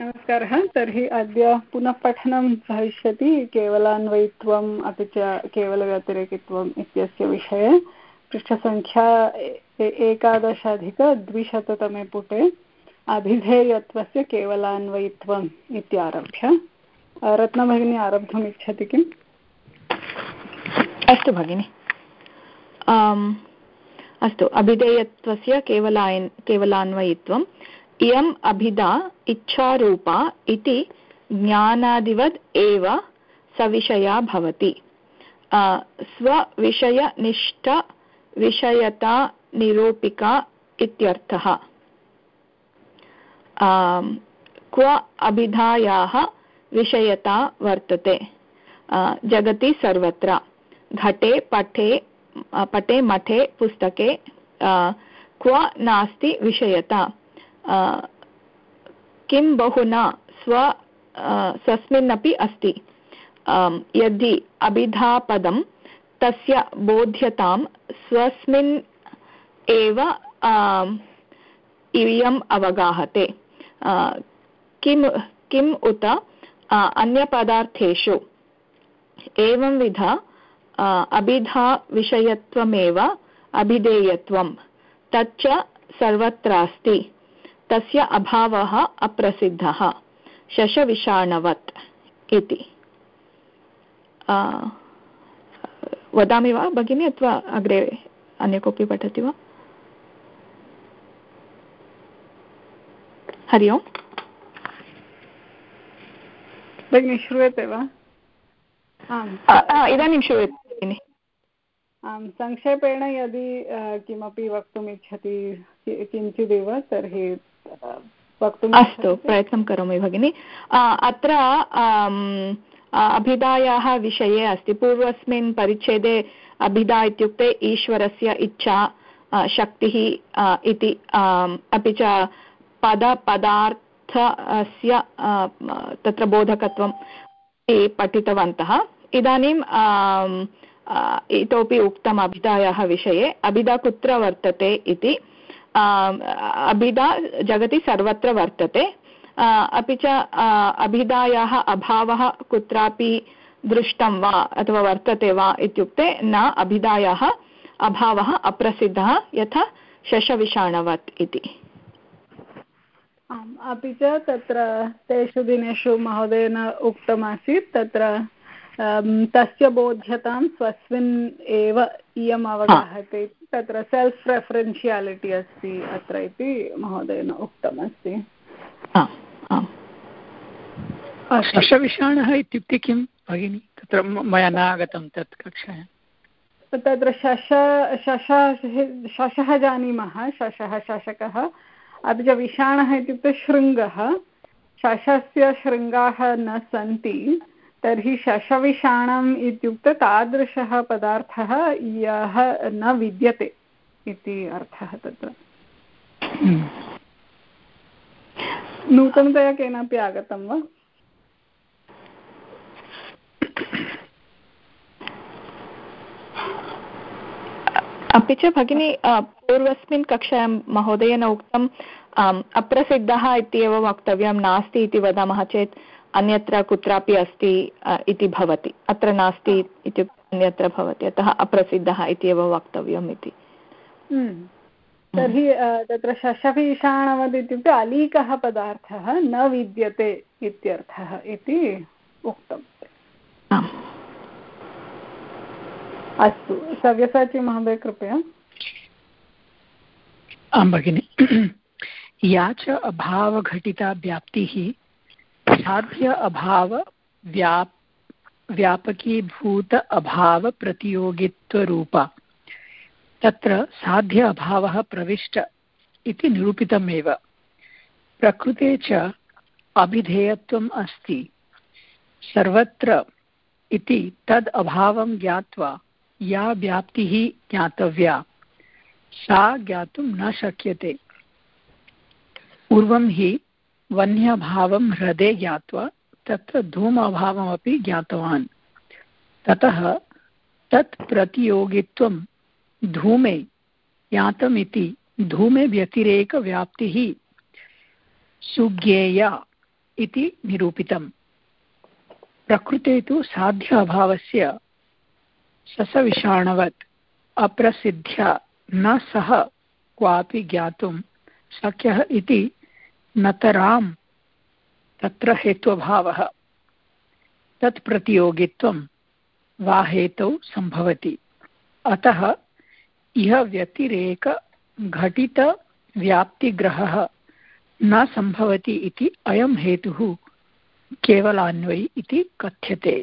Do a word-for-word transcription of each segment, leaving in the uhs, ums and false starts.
नमस्कारः। तर्हि अद्य पुनः पठनं भविष्यति केवलान्वयित्वम् अपि च केवलव्यतिरेकित्वम् इत्यस्य विषये। पृष्ठसङ्ख्या एकादशाधिकद्विशततमे पुटे अभिधेयत्वस्य केवलान्वयित्वम् इत्यारभ्य। रत्नभगिनी आरब्धुम् इच्छति किम्? अस्तु भगिनि। अस्तु, अभिधेयत्वस्य केवलायन् केवलान्वयित्वम्। इयम् अभिधा इच्छारूपा इति ज्ञानादिवद् एव सविषया भवति। स्वविषयनिष्ठ विषयता निरूपिका इत्यर्थः। क्व अभिधायाः विषयता वर्तते जगति सर्वत्र, घटे पटे पटे मठे पुस्तके क्व नास्ति विषयता। किं बहुना स्व स्वस्मिन्नपि अस्ति। यदि अभिधापदं तस्य बोध्यतां स्वस्मिन् एव इयम् अवगाहते। किं किम् उत अन्यपदार्थेषु। एवंविध अभिधा विषयत्वमेव अभिधेयत्वं, तच्च सर्वत्रास्ति। तस्य अभावः अप्रसिद्धः, शशविषाणवत् इति। वदामि वा भगिनी, अथवा अग्रे अन्य कोऽपि पठति वा? हरि ओम् भगिनी, श्रूयते वा? इदानीं श्रूयते भगिनि। आम्, संक्षेपेण यदि किमपि वक्तुम् इच्छति किञ्चिदेव तर्हि वक्तुम्। अस्तु, प्रयत्नं करोमि भगिनि। अत्र अभिधायाः विषये अस्ति। पूर्वस्मिन् परिच्छेदे अभिधा इत्युक्ते ईश्वरस्य इच्छा, शक्तिः इति, अपि च पदपदार्थस्य तत्र बोधकत्वं पठितवन्तः। इदानीं इतोपि उक्तम् अभिधायाः विषये। अभिधा कुत्र वर्तते इति। अभिधा जगति सर्वत्र वर्तते, अपि च अभिधायाः अभावः कुत्रापि दृष्टं वा अथवा वर्तते वा इत्युक्ते न। अभिधायाः अभावः अप्रसिद्धः, यथा शशविषाणवत् इति। आम्, अपि च तत्र तेषु दिनेषु महोदयेन उक्तमासीत्, तत्र तस्य बोध्यतां स्वस्मिन् एव इयम् अवगाहते। तत्र सेल्फ् रेफरेन्शियालिटी अस्ति अत्र इति महोदयेन उक्तमस्ति। शशविषाणः इत्युक्ते किं भगिनि? तत्र मया न आगतं तत् कक्षायां। तत्र शश शश शशः जानीमः, शशः शशकः। अपि च विषाणः इत्युक्ते शृङ्गः। शशस्य शृङ्गाः न सन्ति, तर्हि शशविषाणम् इत्युक्ते तादृशः पदार्थः यः न विद्यते इति अर्थः तत्र। नूतनतया केनापि आगतं वा? अपि च भगिनी, पूर्वस्मिन् कक्षायां महोदयेन उक्तम् अप्रसिद्धः इत्येव वक्तव्यं, नास्ति इति वदामः चेत् अन्यत्र कुत्रापि अस्ति इति भवति। अत्र नास्ति इत्युक्ते अन्यत्र भवति, अतः अप्रसिद्धः इत्येव वक्तव्यम् इति। तर्हि तत्र शशविषाणवद् इत्युक्ते अलीकः पदार्थः न विद्यते इत्यर्थः इति उक्तम्। अस्तु, सव्यसाची महोदय कृपया। आं भगिनि। या च अभावघटिता व्याप्तिः साध्य अभाव व्याप व्यापकीभूत अभाव प्रतियोगित्वरूपा, तत्र साध्य अभावः प्रविष्ट इति निरूपितमेव। प्रकृते च अभिधेयत्वम् अस्ति सर्वत्र इति तद् अभावं ज्ञात्वा या व्याप्तिः ज्ञातव्या सा ज्ञातुं न शक्यते। पूर्वं हि वह्न्यभावं हृदे ज्ञात्वा तत्र धूमाभावमपि ज्ञातवान्। ततः तत् प्रतियोगित्वं धूमे ज्ञातमिति धूमे व्यतिरेकव्याप्तिः सुज्ञेया इति निरूपितम्। प्रकृते तु साध्य अभावस्य ससविषाणवत् अप्रसिद्ध्या न सह क्वापि ज्ञातुं शक्यः इति नतरां तत्र हेत्वभावः तत्प्रतियोगित्वं वा हेतौ सम्भवति। अतः इह व्यतिरेकघटितव्याप्तिग्रहः न सम्भवति इति अयं हेतुः केवलान्वयी इति कथ्यते।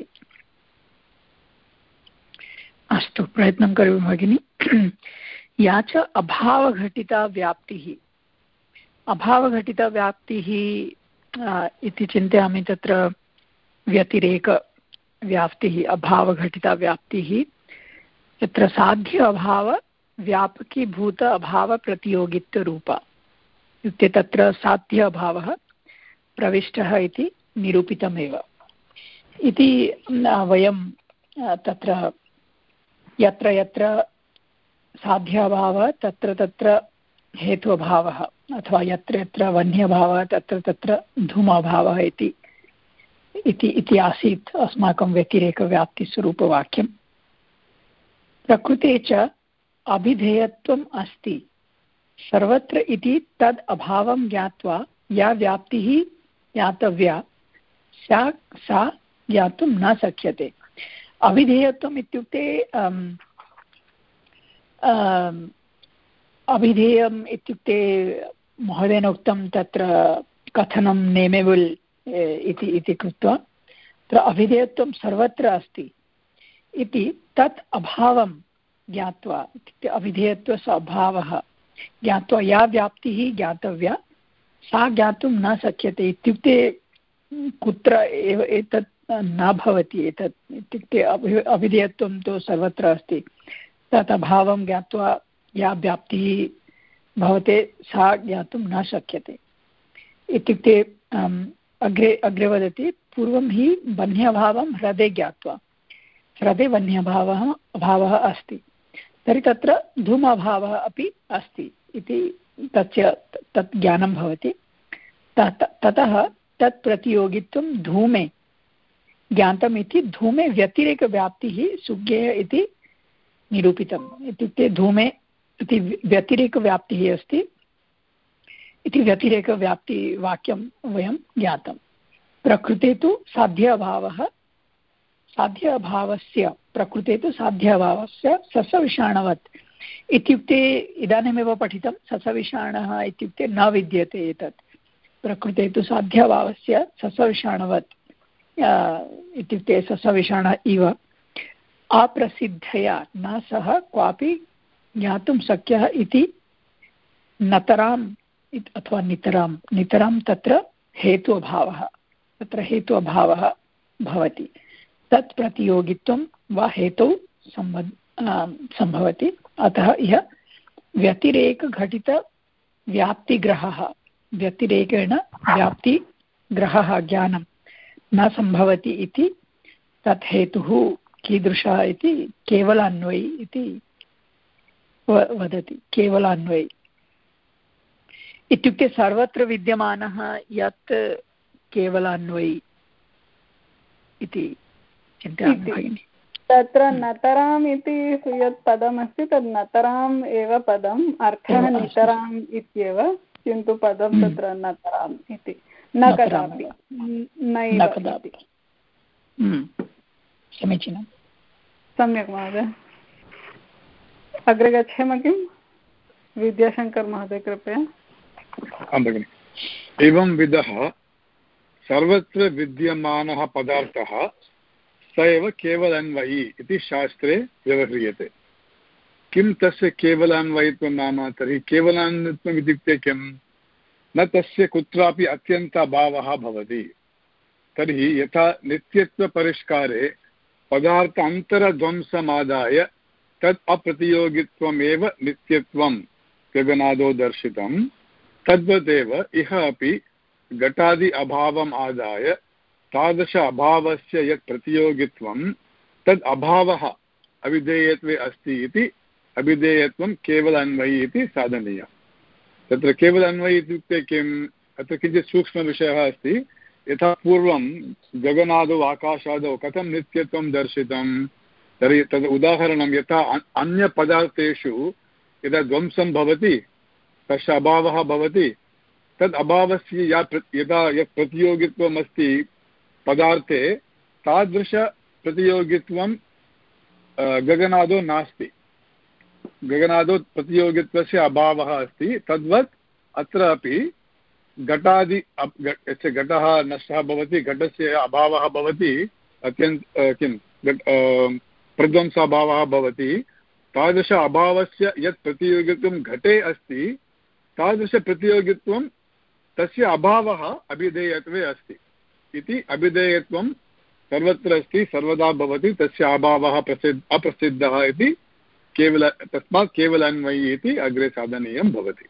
अस्तु, प्रयत्नं करोमि भगिनि। या च अभावघटिता व्याप्तिः, अभावघटितव्याप्तिः इति चिन्तयामि। तत्र व्यतिरेकव्याप्तिः अभावघटितव्याप्तिः, तत्र साध्य अभाव व्यापकीभूत अभावप्रतियोगित्वरूपा, इत्युक्ते तत्र साध्य अभावः प्रविष्टः इति निरूपितमेव। इति वयं तत्र यत्र यत्र साध्याभावः तत्र तत्र हेत्वभावः, अथवा यत्र यत्र वन्यभावः तत्र तत्र धूमाभावः इति इति इति आसीत् अस्माकं व्यतिरेकव्याप्तिस्वरूपवाक्यं। प्रकृते च अभिधेयत्वम् अस्ति सर्वत्र इति तद् अभावं ज्ञात्वा या व्याप्तिः ज्ञातव्या सा सा ज्ञातुं न शक्यते। अभिधेयत्वम् इत्युक्ते अभिधेयम् इत्युक्ते महोदयेन उक्तं तत्र कथनं नेमेबल् इति इति कृत्वा तत्र अभिधेयत्वं सर्वत्र अस्ति इति तत् अभावं ज्ञात्वा, इत्युक्ते अभिधेयत्वस्य अभावः ज्ञात्वा या व्याप्तिः ज्ञातव्या सा ज्ञातुं न शक्यते। इत्युक्ते कुत्र एव एतत् न भवति। एतत् इत्युक्ते अभि अभिधेयत्वं तु सर्वत्र अस्ति, तत् अभावं ज्ञात्वा या व्याप्तिः भवते सा ज्ञातुं न शक्यते। इत्युक्ते अग्रे अग्रे वदति, पूर्वं हि वन्यभावं हृदे ज्ञात्वा, हृदे वन्यभावः अभावः अस्ति, तर्हि तत्र धूमाभावः अपि अस्ति इति तस्य तत् ज्ञानं भवति। ततः तत् प्रतियोगित्वं धूमे ज्ञातम् इति धूमे व्यतिरेकव्याप्तिः सुज्ञेय इति निरूपितम्। इत्युक्ते धूमे इति व्यतिरेकव्याप्तिः अस्ति इति व्यतिरेकव्याप्तिवाक्यं वयं ज्ञातं। प्रकृते तु साध्य अभावः, साध्य अभावस्य प्रकृते तु साध्य अभावस्य ससविषाणवत् इत्युक्ते इदानीमेव पठितं। ससविषाणः इत्युक्ते न विद्यते। एतत् प्रकृते तु साध्य अभावस्य ससविषाणवत् इत्युक्ते ससविषाण इव अप्रसिद्धया न सह क्वापि ज्ञातुं शक्यः इति नतराम् अथवा नितरां नितरां तत्र हेतु अभावः तत्र हेतु अभावः भवति। तत् प्रतियोगित्वं वा हेतौ सम्भवति। अतः इह व्यतिरेकघटितव्याप्तिग्रहः, व्यतिरेकेण व्याप्तिग्रहः ज्ञानं न सम्भवति इति तत् हेतुः कीदृशः इति केवलान्वयी इति वदति। केवलान्वयी इत्युक्ते सर्वत्र विद्यमानः यत् केवलान्वयी इति चिन्तयामि भगिनि। तत्र नतराम् इति यत् पदमस्ति तद् नतराम् एव पदम्, अर्थः नितराम् इत्येव, किन्तु पदं तत्र नतराम् इति, न कदापि, नैव कदापि। समीचीनं, सम्यक् महोदय। अग्रे गच्छेम किं? विद्याशङ्कर महोदय कृपया। आं भगिनि। एवं विधः सर्वत्र विद्यमानः पदार्थः स एव केवलान्वयी इति शास्त्रे व्यवह्रियते। किं तस्य केवलान्वयित्वं नाम? तर्हि केवलान्वयित्वम् इत्युक्ते किं? न तस्य कुत्रापि अत्यन्ताभावः भवति। तर्हि यथा नित्यत्वपरिष्कारे पदार्थान्तरध्वंसमादाय तत् अप्रतियोगित्वमेव नित्यत्वं गगनादौ दर्शितं, तद्वदेव इह अपि घटादि अभावम् आदाय तादृश अभावस्य यत् प्रतियोगित्वं तद् अभावः अविधेयत्वे अस्ति इति अविधेयत्वं केवलान्वयी इति साधनीयम्। तत्र केवलान्वयी इत्युक्ते किम्? अत्र किञ्चित् सूक्ष्मविषयः अस्ति, यथा पूर्वं गगनादौ आकाशादौ कथं नित्यत्वं दर्शितं तर्हि तद् उदाहरणं यथा अन्यपदार्थेषु यदा ध्वंसं भवति तस्य अभावः भवति तद् अभावस्य या यदा यत् प्रतियोगित्वम् अस्ति पदार्थे तादृशप्रतियोगित्वं गगनादौ नास्ति गगनादौ प्रतियोगित्वस्य अभावः अस्ति तद्वत् अत्रापि घटादि घटः नष्टः भवति घटस्य अभावः भवति अत्यन्त किं प्रध्वंसाभावः भवति तादृश अभावस्य यत् प्रतियोगित्वं घटे अस्ति तादृशप्रतियोगित्वं तस्य अभावः अभिधेयत्वे अस्ति इति अभिधेयत्वं सर्वत्र अस्ति सर्वदा भवति तस्य अभावः प्रसिद्ध अप्रसिद्धः इति केवल तस्मात् केवल अन्वयी इति अग्रे साधनीयं भवति।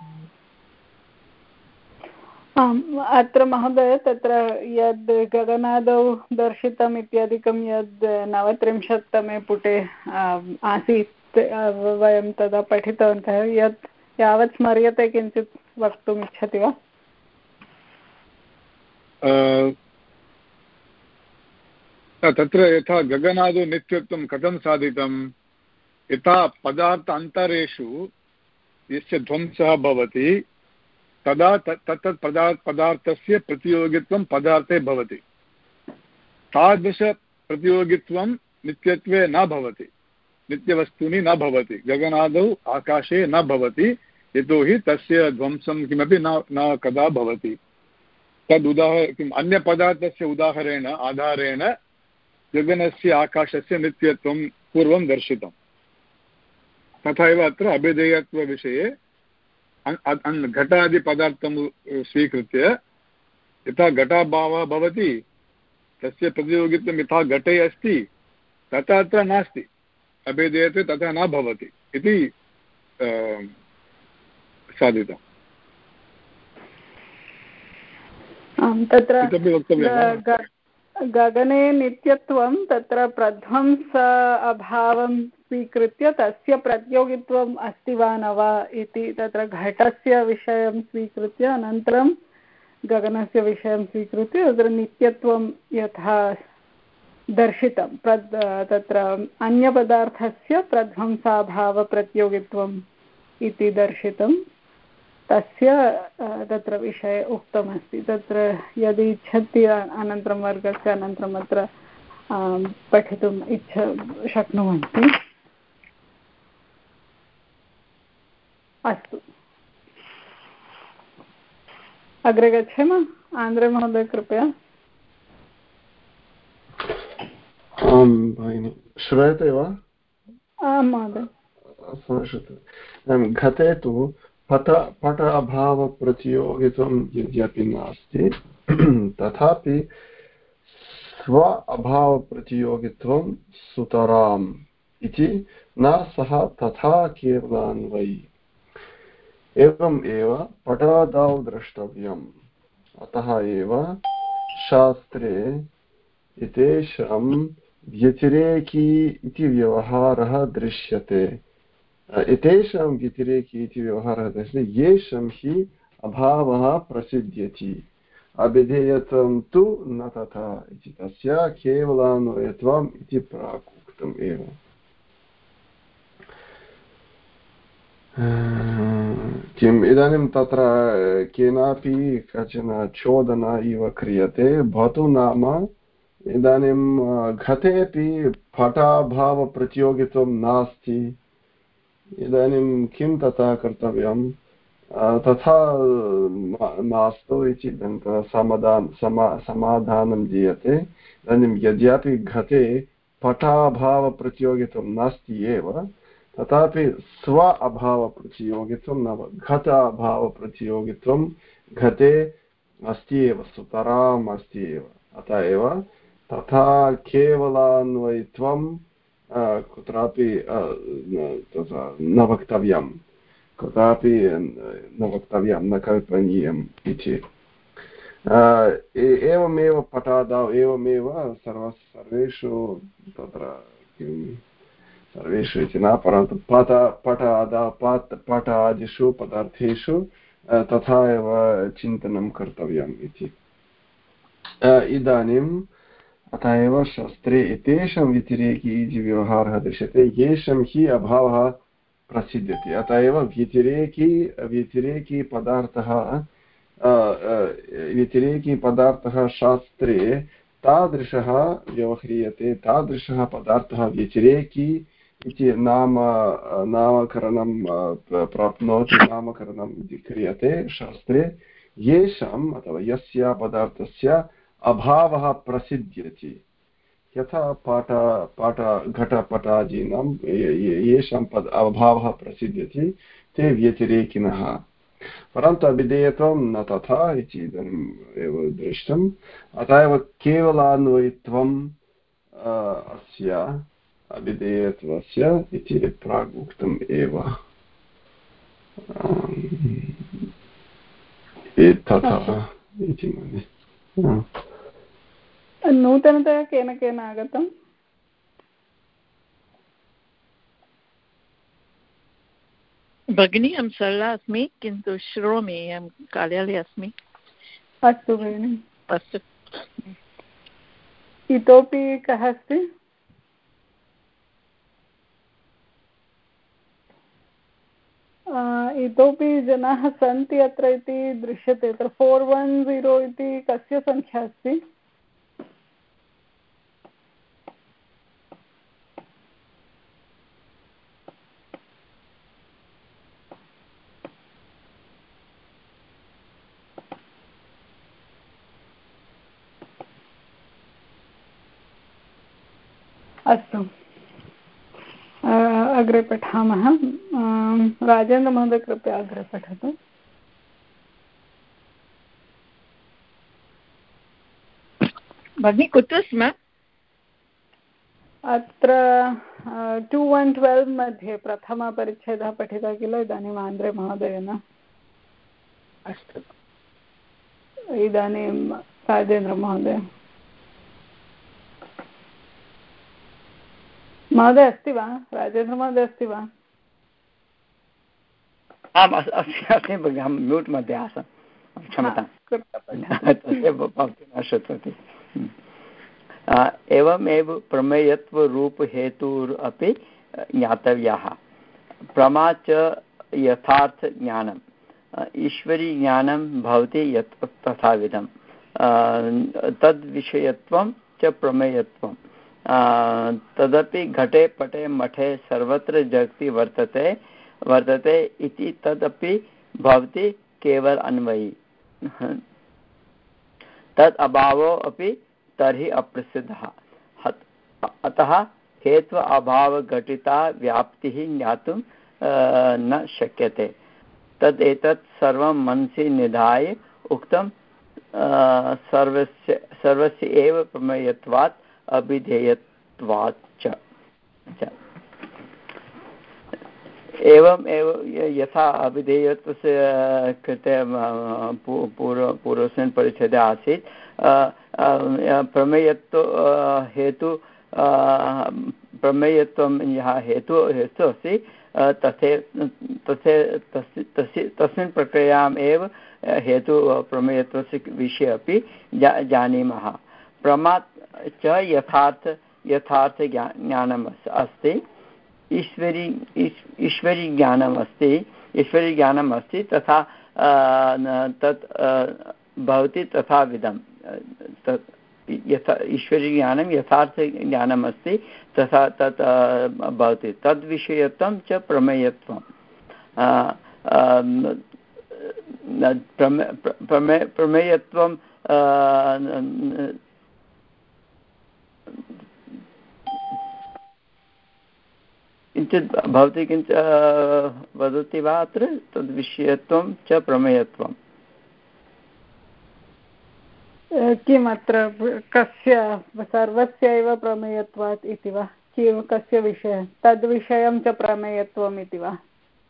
आम् अत्र महोदय तत्र यद् गगनादौ दर्शितम् इत्यादिकं यद् नवत्रिंशत्तमे पुटे आसीत् वयं तदा पठितवन्तः यत् यावत् स्मर्यते किञ्चित् वक्तुम् इच्छति वा? तत्र यथा गगनादौ नित्यत्वं कथं साधितं यथा पदार्थ अन्तरेषु यस्य ध्वंसः भवति तदा तत् पदार्थ पदार्थस्य प्रतियोगित्वं पदार्थे भवति तादृशप्रतियोगित्वं नित्यत्वे न भवति नित्यवस्तूनि न भवति गगनादौ आकाशे न भवति यतोहि तस्य ध्वंसं किमपि न न कदा भवति तद् उदाहरणं किम् अन्यपदार्थस्य उदाहरणेन आधारेण गगनस्य आकाशस्य नित्यत्वं पूर्वं दर्शितं तथा एव अत्र अभिधेयत्वविषये घटादिपदार्थं स्वीकृत्य यथा घटाभावः भवति तस्य प्रतियोगित्वं यथा घटे अस्ति तथा अत्र नास्ति अभिधेयत्वे तथा न भवति इति साधितम्। तत्र गगने नित्यत्वं तत्र प्रध्वंस अभावं स्वीकृत्य तस्य प्रतियोगित्वम् अस्ति वा न वा इति तत्र घटस्य विषयं स्वीकृत्य अनन्तरं गगनस्य विषयं स्वीकृत्य तत्र नित्यत्वं यथा दर्शितं प्रद् तत्र अन्यपदार्थस्य प्रध्वंसाभावप्रतियोगित्वम् इति दर्शितं तस्य तत्र विषये उक्तमस्ति तत्र यदि इच्छति अनन्तरं वर्गस्य अनन्तरम् अत्र पठितुम् इच्छ शक्नुवन्ति। अस्तु अग्रे गच्छेम। आन्द्रे महोदय कृपया। आं भगिनि श्रूयते वा? आं महोदय। घटे तु पट पट अभावप्रतियोगित्वं यद्यपि नास्ति तथापि स्व अभावप्रतियोगित्वं सुतराम् इति न सः तथा केवलान्वयी एवम् एव पटादौ द्रष्टव्यम् अतः एव शास्त्रे एतेषां व्यतिरेकी इति व्यवहारः दृश्यते एतेषां व्यतिरेकी इति व्यवहारः दृश्यते येषां हि अभावः प्रसिद्ध्यति अभिधेयत्वं तु न तथा इति तस्य केवलान्वयत्वम् इति प्राक् उक्तम् एव। किम् इदानीं तत्र केनापि कश्चन चोदना इव क्रियते भवतु नाम इदानीं घटेपि पटाभावप्रतियोगित्वं नास्ति इदानीं किं तथा कर्तव्यं तथा मास्तु इति समाधान समा समाधानं दीयते। इदानीं यद्यपि घटे पटाभावप्रतियोगित्वं नास्ति एव तथापि स्व अभावप्रतियोगित्वं न घट अभावप्रतियोगित्वं घटे अस्ति एव सुतराम् अस्ति एव अतः एव तथा केवलान्वयित्वं कुत्रापि न वक्तव्यं कुत्रापि न वक्तव्यं न कल्पनीयम् इति एवमेव पटादौ एवमेव सर्व सर्वेषु तत्र किं सर्वेषु इति न परन्तु पट पटादौ पट पटादिषु पदार्थेषु तथा एव चिन्तनं कर्तव्यम् इति इदानीम् अतः एव शास्त्रे एतेषां व्यतिरेकी इति व्यवहारः दृश्यते येषां हि अभावः प्रसिद्ध्यति अतः एव व्यतिरेकी व्यतिरेकी पदार्थः व्यतिरेकी पदार्थः शास्त्रे तादृशः व्यवह्रियते तादृशः पदार्थः व्यतिरेकी इति नाम नामकरणं प्राप्नोति नामकरणं क्रियते शास्त्रे येषाम् अथवा यस्य पदार्थस्य अभावः प्रसिद्ध्यति यथा पाठ पाठ घटपटादीनां येषां पद अभावः प्रसिद्ध्यति ते व्यतिरेकिनः परन्तु अभिधेयत्वं न तथा इति इदानीम् एव दृष्टम् अतः एव केवलान्वयित्वम् अस्य अभिधेयत्वस्य इति प्राग् उक्तम् एव तथा इति मन्ये नूतनतया केन केन आगतम् भगिनी अहं सरला अस्मि किन्तु श्रोमि अहं कार्यालये अस्मि अस्तु भगिनि अस्तु इतोपि कः अस्ति इतोपि जनाः सन्ति अत्र इति दृश्यते अत्र फोर् वन् ज़ीरो इति कस्य संख्या अस्ति अस्तु अग्रे पठामः राजेन्द्रमहोदय कृपया अग्रे पठतु भगिनी कुत्र स्म अत्र टु वन् ट्वेल्व् मध्ये प्रथमपरिच्छेदः पठितः किल इदानीम् आन्द्रे महोदयेन अस्तु इदानीं राजेन्द्रमहोदय महोदय अस्ति वा राजेन्द्रमहोदय अस्ति वा आम् अस्ति भगिनि अहं म्यूट् मध्ये आसम् क्षम्यतां भवती न श्रुतवती एवमेव प्रमेयत्वरूपहेतुः अपि ज्ञातव्याः प्रमा च यथार्थज्ञानम् ईश्वरीज्ञानं भवति यत् तथाविधं तद्विषयत्वं च प्रमेयत्वं तदपि घटे पटे मठे सर्वत्र जगति वर्तते वर्तते इति तदपि भवति केवल अन्वयी तद् अभावो अपि तर्हि अप्रसिद्धः अतः हेतु अभावघटिता व्याप्तिः ज्ञातुं न शक्यते तद् एतत् सर्वं मनसि निधाय उक्तं सर्वस्य सर्वस्य एव प्रमेयत्वात् अभिधेयत्वात् च एवम् एव यथा अभिधेयत्वस्य कृते पूर्व पूर्वस्मिन् परिच्छेदे आसीत् प्रमेयत्व हेतु प्रमेयत्वं यः हेतु हेतु अस्ति तथे तथे तस्य तस्मिन् प्रक्रियाम् एव हेतु प्रमेयत्वस्य विषये अपि जा जानीमः प्रमा च यथार्थ यथार्थ ज्ञानम् अस्ति ईश्वरी ईश्वरी ज्ञानम् अस्ति ईश्वरी ज्ञानम् अस्ति तथा तत् भवति तथाविधं तत् यथा ईश्वरी ज्ञानं यथार्थ ज्ञानम् अस्ति तथा तत् भवति तद्विषयत्वं च प्रमेयत्वं प्रमे प्रमेयत्वं किञ्चित् भवती किञ्चित् वदति वा अत्र तद्विषयत्वं च प्रमेयत्वं किम् अत्र कस्य सर्वस्य एव प्रमेयत्वात् इति वा किं कस्य विषयः तद्विषयं च प्रमेयत्वम् इति वा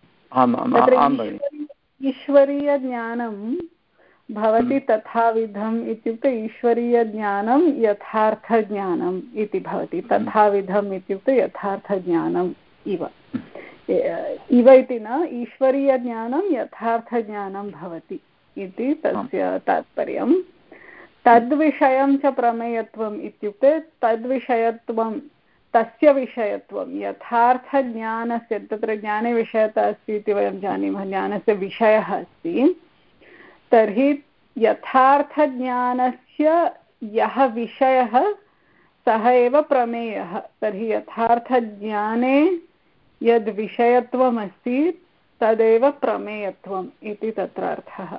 ईश्वरीयज्ञानं भवति तथाविधम् इत्युक्ते ईश्वरीयज्ञानं यथार्थज्ञानम् इति भवति तथाविधम् इत्युक्ते यथार्थज्ञानम् इव इव इति न ईश्वरीयज्ञानं यथार्थज्ञानं भवति इति तस्य तात्पर्यं तद्विषयं च प्रमेयत्वम् इत्युक्ते तद्विषयत्वं तस्य विषयत्वं यथार्थज्ञानस्य तत्र ज्ञाने विषयता अस्ति इति वयं जानीमः ज्ञानस्य विषयः अस्ति तर्हि यथार्थज्ञानस्य यः विषयः सः एव प्रमेयः तर्हि यथार्थज्ञाने यद् विषयत्वम् अस्ति तदेव प्रमेयत्वम् इति तत्र अर्थः।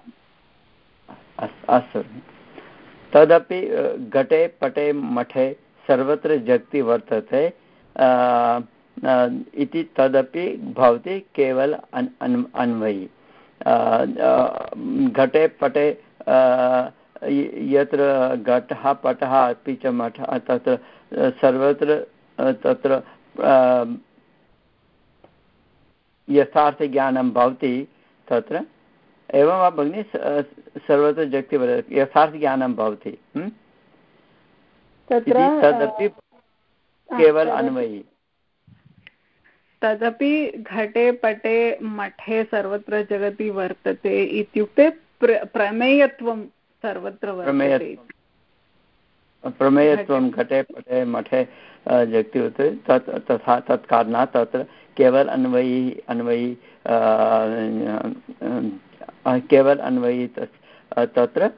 अस्तु तदपि घटे पटे मठे सर्वत्र जगति वर्तते इति तदपि भवति केवल अन्वयी। घटे पटे यत्र घटः पटः अपि च मठः तत्र सर्वत्र तत्र यथार्थज्ञानं भवति तत्र एवं वा भगिनि सर्वत्र जगति वर्तते यथार्थज्ञानं भवति तदपि केवल अन्वयी। तदपि घटे पटे मठे सर्वत्र जगति वर्तते इत्युक्ते प्र प्रमेयत्वं सर्वत्र वर्तते। प्रमेयत्वं घटे पटे मठे जगति वर्तते तत् तथा तत्कारणात् तत्र केवल अन्वयी अन्वयी केवल अन्वयी तत्र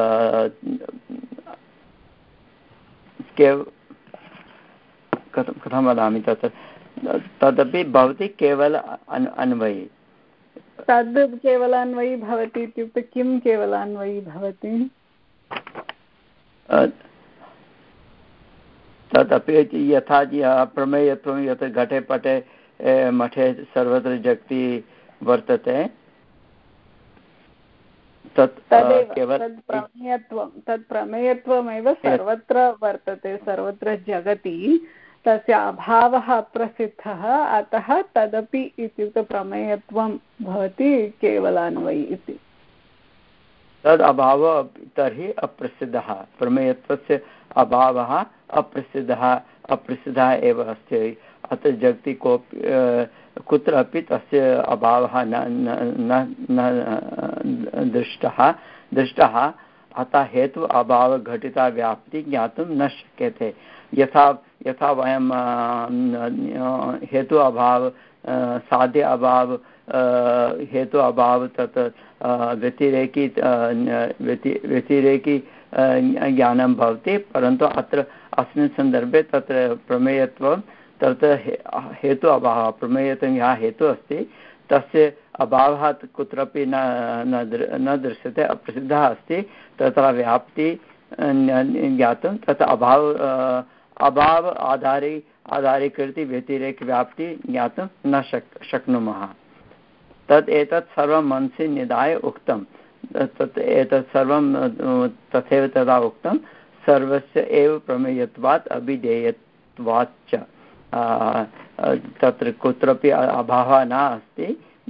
कथं वदामि तत्र तदपि भवति केवल अन्वयी। तद् केवलान्वयी भवति इत्युक्ते किं केवलान्वयी भवति? तदपि यथा प्रमेयत्वं यत् घटे पटे मठे सर्वत्र जगति वर्तते तत् केवल प्रमेयत्वं तत् प्रमेयत्वमेव सर्वत्र वर्तते सर्वत्र जगति तस्य अभावः अप्रसिद्धः अतः तदपि इत्युक्ते प्रमेयत्वं भवति केवलान्वयी इति। तद् अभावः तर्हि अप्रसिद्धः प्रमेयत्वस्य अभावः अप्रसिद्धः अप्रसिद्धः एव अस्ति अत्र जगति कोऽपि कुत्रापि तस्य अभावः न न दृष्टः दृष्टः अतः हेतु अभाव घटिता व्याप्ति ज्ञातुं न शक्यते। यथा यथा वयं हेतु अभाव साध्य अभाव हेतु अभाव तत् व्यतिरेकी व्यतिरेकी ज्ञानं भवति परन्तु अत्र अस्मिन् सन्दर्भे तत्र प्रमेयत्वं तत्र हेतु अभावः प्रमेयत्वं यः हेतुः अस्ति तस्य अभावः कुत्रापि न न दृश्यते अप्रसिद्धः अस्ति तत्र व्याप्ति ज्ञातुं तत् अभाव अभाव आधारे आधारीकृत्य व्यतिरेकव्याप्ति ज्ञातुं न शक् शक्नुमः। तत् एतत् सर्वं मनसि निधाय उक्तं तत् एतत् सर्वं तथैव तदा उक्तं सर्वस्य एव प्रमेयत्वात् अभिधेयत्वात् च तत्र कुत्रापि अभावः नास्ति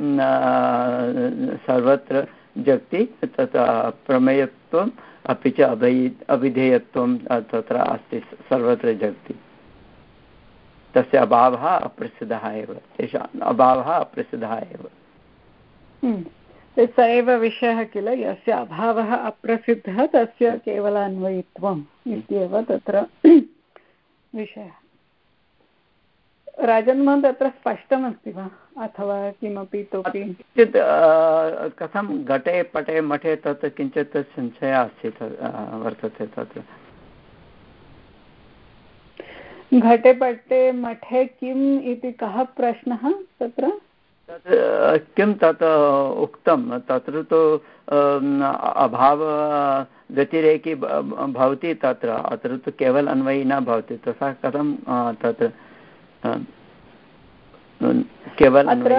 सर्वत्र जगति तत् प्रमेयत्वम् अपि च अभि अभिधेयत्वं तत्र अस्ति सर्वत्र जगति तस्य अभावः अप्रसिद्धः एव तेषाम् अभावः अप्रसिद्धः एव। स एव विषयः किल यस्य अभावः अप्रसिद्धः तस्य केवलान्वयित्वम् इत्येव तत्र विषयः। राजन्मोहन् तत्र स्पष्टमस्ति वा अथवा किमपि इतोपि किञ्चित् कथं घटे पटे मठे तत् किञ्चित् संशयः अस्ति वर्तते तत्र घटे पटे मठे किम् इति कः प्रश्नः तत्र किं तत् उक्तं तत्र तु अभाव व्यतिरेकी भवति तत्र अत्र तु केवल अन्वयी न भवति तथा कथं तत्र केवल अत्र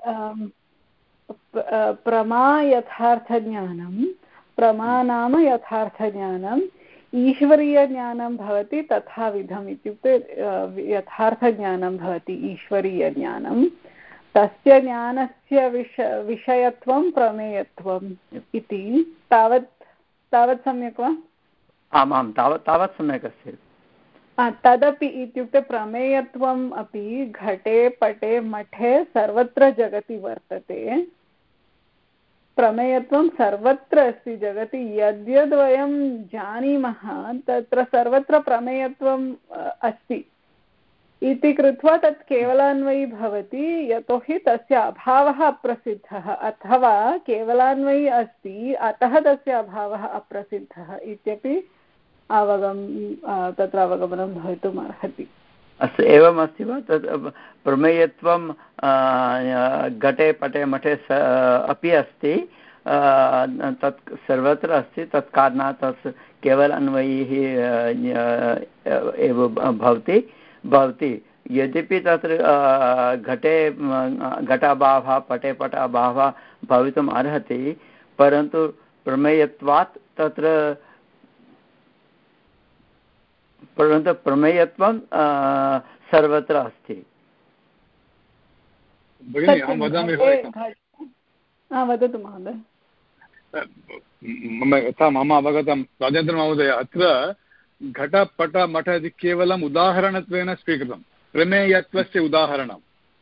प्रमा यथार्थज्ञानं प्रमा नाम यथार्थज्ञानं ईश्वरीयज्ञानं भवति तथाविधम् इत्युक्ते यथार्थज्ञानं भवति ईश्वरीयज्ञानं तस्य ज्ञानस्य विष विषयत्वं प्रमेयत्वम् इति तावत् तावत् सम्यक् वा? आमां तावत् तावत् सम्यक् अस्ति। तदपि इत्युक्ते प्रमेयत्वम् अपि घटे पटे मठे सर्वत्र जगति वर्तते प्रमेयत्वं सर्वत्र अस्ति जगति यद्यद् वयं जानीमः तत्र सर्वत्र प्रमेयत्वम् अस्ति इति कृत्वा तत् केवलान्वयी भवति यतोहि तस्य अभावः अप्रसिद्धः अथवा केवलान्वयी अस्ति अतः तस्य अभावः अप्रसिद्धः इत्यपि अवगम तत्र अवगमनं भवितुम् अर्हति। अस्तु एवमस्ति वा तत् प्रमेयत्वं घटे पटे मठे अपि अस्ति तत् सर्वत्र अस्ति तत् कारणात् तत् केवल अन्वयैः एव भवति भवति यद्यपि तत्र घटे घटाभावः पटे पट अभावः भवितुम् अर्हति परन्तु प्रमेयत्वात् तत्र परन्तु प्रमेयत्वं सर्वत्र अस्ति। भगिनि अहं वदामि वदतु महोदय। मम यथा मम अवगतं राजेन्द्रमहोदय अत्र घटपट मठ इति केवलम् उदाहरणत्वेन स्वीकृतं प्रमेयत्वस्य उदाहरणं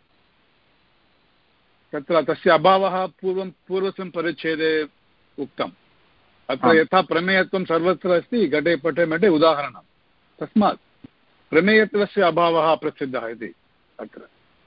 तत्र तस्य अभावः पूर्वं पूर्वस्मिन् परिच्छेदे उक्तम् अत्र यथा प्रमेयत्वं सर्वत्र अस्ति घटे पटे मठे उदाहरणं तस्मात् प्रमेयत्वस्य अभावः प्रसिद्धः इति अत्र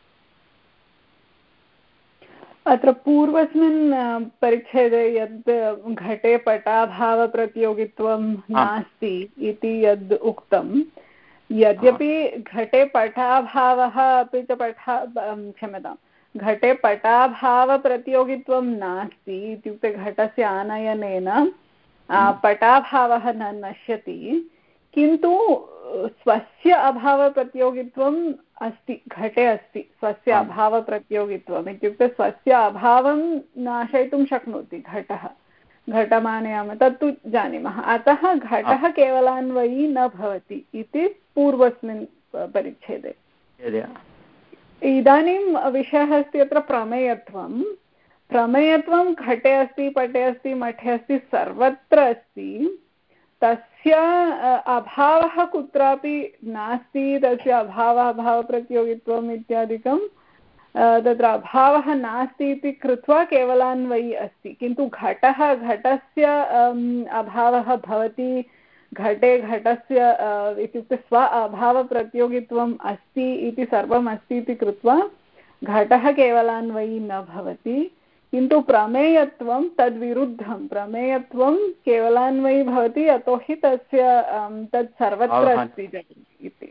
अत्र पूर्वस्मिन् परिच्छेदे यद् घटे पटाभावप्रतियोगित्वं नास्ति इति यद् उक्तं यद्यपि घटे पटाभावः अपि च पठा क्षम्यतां घटे पटाभावप्रतियोगित्वं नास्ति इत्युक्ते घटस्य आनयनेन पटाभावः न नश्यति किन्तु स्वस्य अभावप्रतियोगित्वम् अस्ति घटे अस्ति स्वस्य अभावप्रतियोगित्वम् इत्युक्ते स्वस्य अभावं नाशयितुं शक्नोति घटः घटमानयामः तत्तु जानीमः अतः घटः केवलान्वयी न भवति इति पूर्वस्मिन् परिच्छेदे। इदानीं विषयः अस्ति अत्र प्रमेयत्वं प्रमेयत्वं घटे अस्ति पटे अस्ति मठे अस्ति सर्वत्र अस्ति तस्य अभावः कुत्रापि नास्ति तस्य अभावः अभावप्रतियोगित्वम् इत्यादिकं तत्र अभावः नास्ति इति कृत्वा केवलान्वयी अस्ति किन्तु घटः घटस्य अभावः भवति घटे घटस्य इत्युक्ते स्व अभावप्रतियोगित्वम् अस्ति इति सर्वम् अस्ति इति कृत्वा घटः केवलान्वयी न भवति किन्तु प्रमेयत्वं तद्विरुद्धं प्रमेयत्वं केवलान्वयी भवति यतोहि तस्य तत् सर्वत्र अस्ति इति।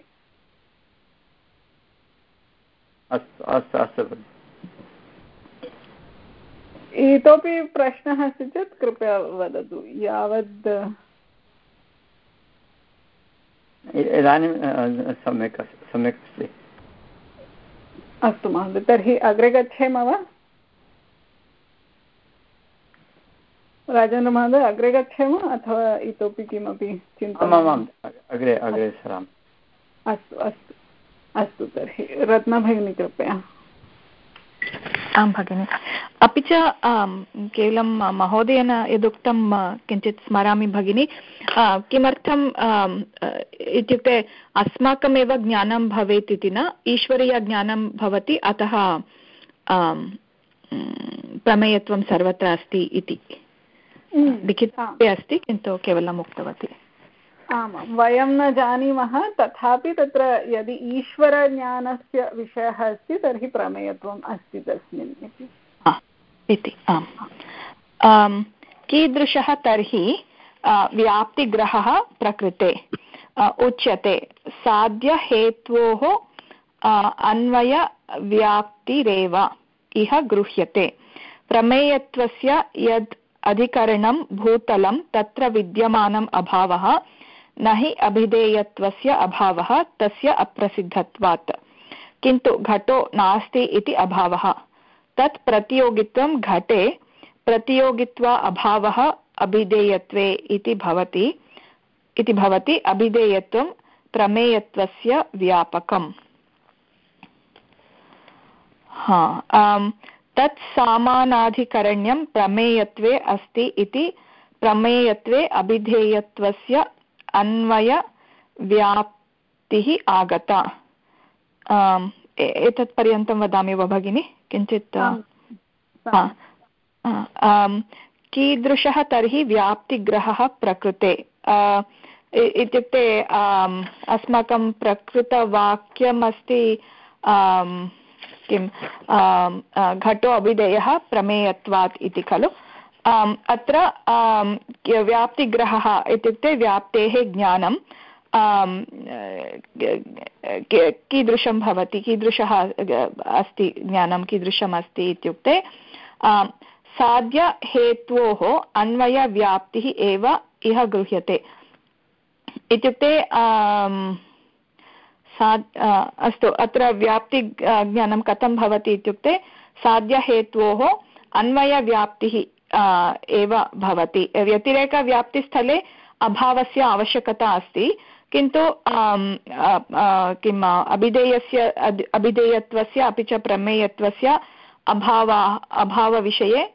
अस्तु अस्तु अस्तु इतोपि प्रश्नः अस्ति चेत् कृपया वदतु यावद् इदानीं सम्यक् सम्यक् अस्ति। अस्तु महोदय तर्हि अग्रे गच्छेम वा राजेन्द्र महोदय अग्रे गच्छेम अथवा इतोपि किमपि चिन्तयामः? अग्रे अग्रे सरामः। अस्तु अस्तु अस्तु तर्हि रत्ना भगिनी कृपया। आं भगिनि अपि च केवलं महोदयेन यदुक्तं किञ्चित् स्मरामि भगिनि किमर्थं इत्युक्ते अस्माकमेव ज्ञानं भवेत् इति न ईश्वरीयज्ञानं भवति अतः प्रमेयत्वं सर्वत्र अस्ति इति लिखिते अस्ति किन्तु केवलम् उक्तवती। आमां वयं न जानीमः तथापि तत्र यदि ईश्वरज्ञानस्य विषयः अस्ति तर्हि प्रमेयत्वम् अस्ति तस्मिन् इति इति आम् कीदृशः तर्हि व्याप्तिग्रहः प्रकृते उच्यते साध्यहेत्वोः अन्वयव्याप्तिरेव इह गृह्यते प्रमेयत्वस्य यद् अधिकरणं भूतलं तत्र विद्यमानम् अभावः न हि अभिधेयत्वस्य अभावः तस्य अप्रसिद्धत्वात् किन्तु घटो नास्ति इति अभावः तत् प्रतियोगित्वं घटे प्रतियोगित्वा अभावः अभिधेयत्वे इति भवति इति भवति अभिधेयत्वं प्रमेयत्वस्य व्यापकम्। हा तत् सामानाधिकरण्यं प्रमेयत्वे अस्ति इति प्रमेयत्वे अभिधेयत्वस्य अन्वयव्याप्तिः आगता। एतत् पर्यन्तं वदामि वा भगिनि किञ्चित्? कीदृशः तर्हि व्याप्तिग्रहः प्रकृते इत्युक्ते अस्माकं प्रकृतवाक्यमस्ति किं घटो अभिधेयः प्रमेयत्वात् इति खलु। अत्र व्याप्तिग्रहः इत्युक्ते व्याप्तेः ज्ञानं कीदृशं भवति, कीदृशः अस्ति ज्ञानं कीदृशम् अस्ति इत्युक्ते साध्यहेत्वोः अन्वयव्याप्तिः एव इह गृह्यते इत्युक्ते अस्तु अत्र व्याप्ति ज्ञानं कथं भवति इत्युक्ते साध्यहेत्वोः अन्वयव्याप्तिः एव भवति। व्यतिरेकव्याप्तिस्थले अभावस्य आवश्यकता अस्ति, किन्तु किम् अभिधेयस्य अभिधेयत्वस्य अपि च प्रमेयत्वस्य अभाव अभावविषये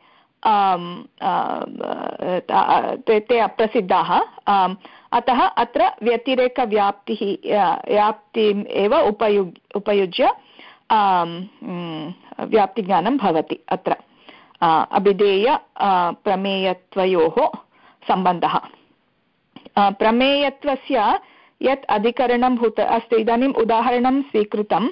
ते अप्रसिद्धाः। अतः अत्र व्यतिरेकव्याप्तिः व्याप्तिम् एव उपयुज्य उपयुज्य व्याप्तिज्ञानं भवति। अत्र अभिधेय प्रमेयत्वयोः सम्बन्धः। प्रमेयत्वस्य यत् अधिकरणं भूत अस्तु, इदानीम् उदाहरणं स्वीकृतं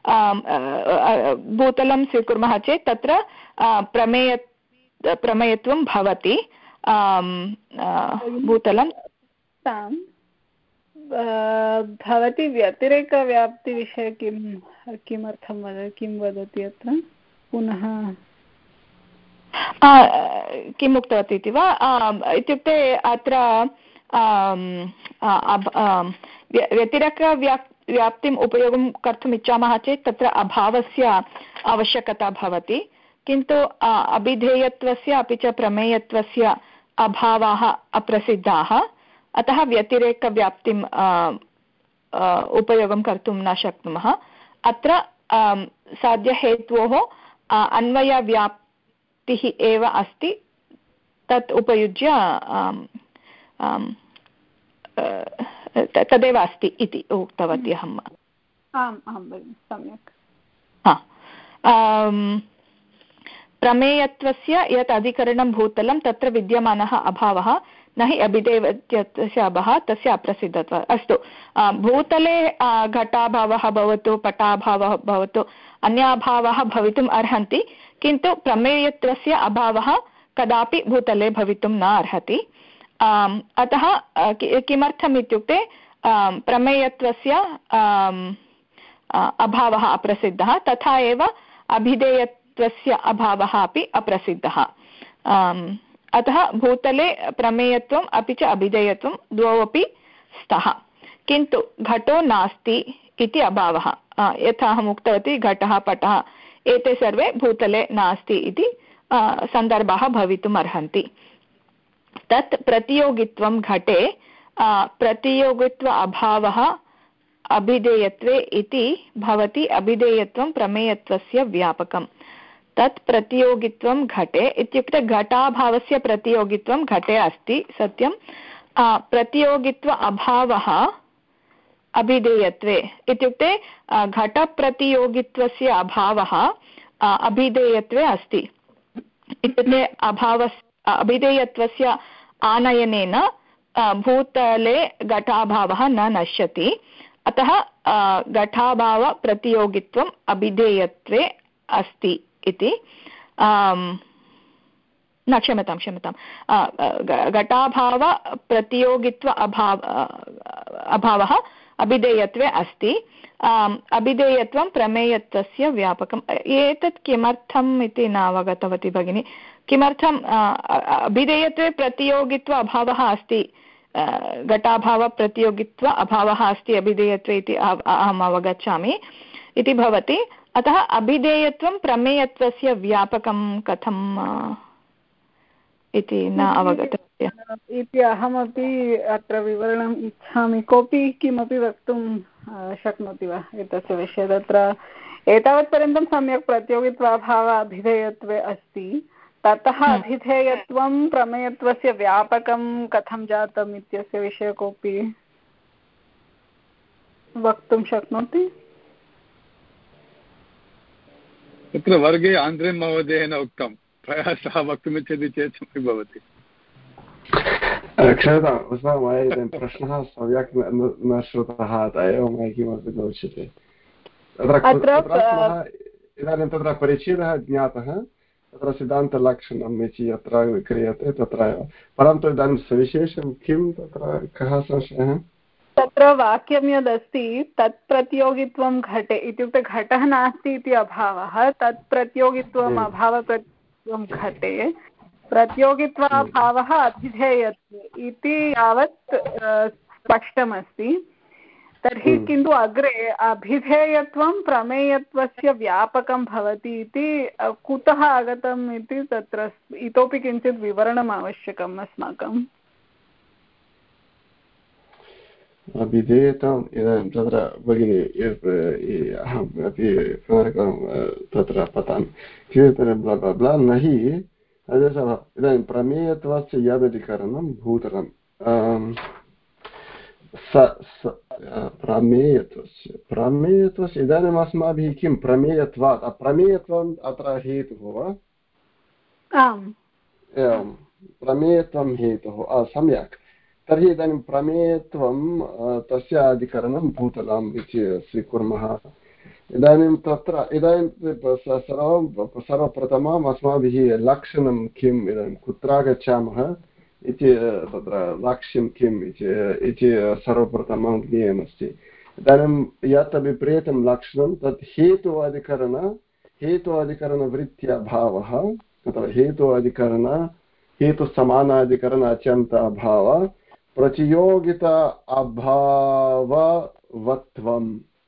भूतलं स्वीकुर्मः चेत् तत्र प्रमेय प्रमेयत्वं भवति। भूतलं भवति व्यतिरेकव्याप्तिविषये किं किमर्थं वद किं वदति अत्र पुनः किम् उक्तवती इति वा इत्युक्ते अत्र व्यतिरेकव्याप् व्याप्तिम् उपयोगं कर्तुम् इच्छामः चेत् तत्र अभावस्य आवश्यकता भवति, किन्तु अभिधेयत्वस्य अपि च प्रमेयत्वस्य अभावाः अप्रसिद्धाः। अतः व्यतिरेकव्याप्तिम् उपयोगं कर्तुं न शक्नुमः। अत्र साध्यहेत्वोः अन्वयव्याप्तिः एव अस्ति, तत् उपयुज्य तदेव अस्ति इति उक्तवती अहम्। आम् आं भगिनि, सम्यक्। प्रमेयत्वस्य यत् अधिकरणं भूतलं तत्र विद्यमानः अभावः न हि अभिधेयत्वस्य अभावः, तस्य अप्रसिद्धत्वम्। अस्तु, भूतले घटाभावः भवतु, पटाभावः भवतु, अन्याभावः भवितुम् अर्हन्ति, किन्तु प्रमेयत्वस्य अभावः कदापि भूतले भवितुं न अर्हति। अतः किमर्थम् इत्युक्ते प्रमेयत्वस्य अभावः अप्रसिद्धः, तथा एव अभिधेयत्वस्य अभावः अपि अप्रसिद्धः। अतः भूतले प्रमेयत्वम् अपि च अभिधेयत्वं द्वौ अपि स्तः, किन्तु घटो नास्ति इति अभावः। यथा अहम् उक्तवती, घटः पटः एते सर्वे भूतले नास्ति इति सन्दर्भाः भवितुम् अर्हन्ति। तत् प्रतियोगित्वं घटे प्रतियोगित्व अभावः अभिधेयत्वे इति भवति अभिधेयत्वं प्रमेयत्वस्य व्यापकम्। तत् प्रतियोगित्वं घटे इत्युक्ते घटाभावस्य प्रतियोगित्वं घटे अस्ति, सत्यं। प्रतियोगित्व अभावः अभिधेयत्वे इत्युक्ते घटप्रतियोगित्वस्य अभावः अभिधेयत्वे अस्ति। इत्युक्ते अभावस् अभिधेयत्वस्य आनयनेन भूतले घटाभावः न नश्यति। अतः घटाभावप्रतियोगित्वम् अभिधेयत्वे अस्ति इति न क्षम्यतां क्षम्यतां घटाभावप्रतियोगित्व अभाव अभावः अभिधेयत्वे अस्ति। अभिधेयत्वं प्रमेयत्वस्य व्यापकम्। एतत् किमर्थम् इति न अवगतवती भगिनि। किमर्थम् अभिधेयत्वे प्रतियोगित्व अभावः अस्ति, घटाभावप्रतियोगित्व अभावः अस्ति अभिधेयत्वे इति अहम् अवगच्छामि इति भवति। अतः अभिधेयत्वं प्रमेयत्वस्य व्यापकं कथम् इति न अवगतवती इति अहमपि अत्र विवरणम् इच्छामि। कोऽपि किमपि वक्तुं शक्नोति वा एतस्य विषये? तत्र एतावत्पर्यन्तं सम्यक् प्रतियोगित्वाभावः अभिधेयत्वे अस्ति, ततः अभिधेयत्वं प्रमेयत्वस्य व्यापकं कथं जातम् इत्यस्य विषये कोऽपि वक्तुं शक्नोति? तत्र वर्गे आन्ध्रे महोदयेन उक्तं प्रयासः वक्तुमिच्छति चेत् सम्यक् भवति। क्षम्यतां मया इदानीं प्रश्नः सम्यक् न श्रुतः अतः एव मया किमपि न उच्यते। तत्र इदानीं तत्र परिच्छेदः ज्ञातः, तत्र सिद्धान्तलक्षणम् इति यत्र क्रियते तत्र एव, परन्तु इदानीं सविशेषं किं तत्र कः संशयः? तत्र वाक्यं यदस्ति तत् प्रतियोगित्वं घटे इत्युक्ते घटः नास्ति इति अभावः, तत् प्रतियोगित्वम् अभावप्रतियोगित्वं घटे, प्रतियोगित्वाभावः अभिधेयत्वे इति यावत् स्पष्टमस्ति। तर्हि किन्तु अग्रे अभिधेयत्वं प्रमेयत्वस्य व्यापकं भवति इति कुतः आगतम् इति तत्र इतोपि किञ्चित् विवरणम् आवश्यकम् अस्माकम्। अभिधेयताम् इदानीं तत्र भगिनी अहम् अपि पुनरेकवारं तत्र पठामि ब्ला ब्ला ब्ला न हि इदानीं प्रमेयत्वस्य यदधिकरणं भूतलं प्रमेयत्वस्य प्रमेयत्वस्य इदानीम् अस्माभिः किं प्रमेयत्वात् प्रमेयत्वम् अत्र हेतुः वा? एवं प्रमेयत्वं हेतुः सम्यक्। तर्हि इदानीं प्रमेयत्वं तस्य अधिकरणं भूतलम् इति स्वीकुर्मः। इदानीं तत्र इदानीं सर्वं सर्वप्रथमम् अस्माभिः लक्षणं किम् इदानीं कुत्र गच्छामः इति तत्र लक्ष्यं किम् इति सर्वप्रथमं ज्ञेयमस्ति। इदानीं यत् विपरीतं लक्षणं तत् हेतु अधिकरण हेतु अधिकरणवृत्त्यभावः अथवा हेतु अधिकरण हेतुसमानाधिकरण अत्यन्त अभाव प्रतियोगिता अभाववत्वम्।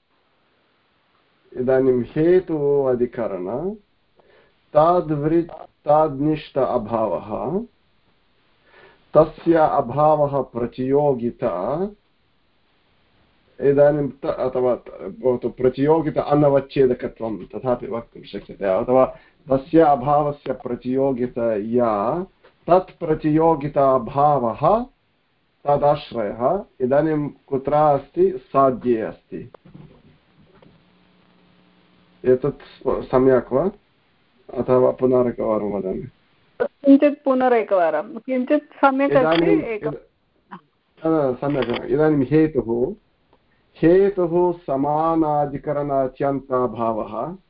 इदानीं हेतु अधिकरण ताद्वृत् ताद्निष्ठ अभावः तस्य अभावः प्रतियोगिता इदानीं अथवा भवतु प्रतियोगिता अनवच्छेदकत्वं तथापि वक्तुं शक्यते, अथवा तस्य अभावस्य प्रतियोगिता या तत् प्रतियोगिताभावः तदाश्रयः इदानीं कुत्र अस्ति? साध्ये अस्ति। एतत् सम्यक् वा अथवा पुनरेकवारं वदामि? किञ्चित् पुनरेकवारं किञ्चित् सम्यक् सम्यक्। इदानीं हेतुः हेतुः समानाधिकरणात्यन्ताभावः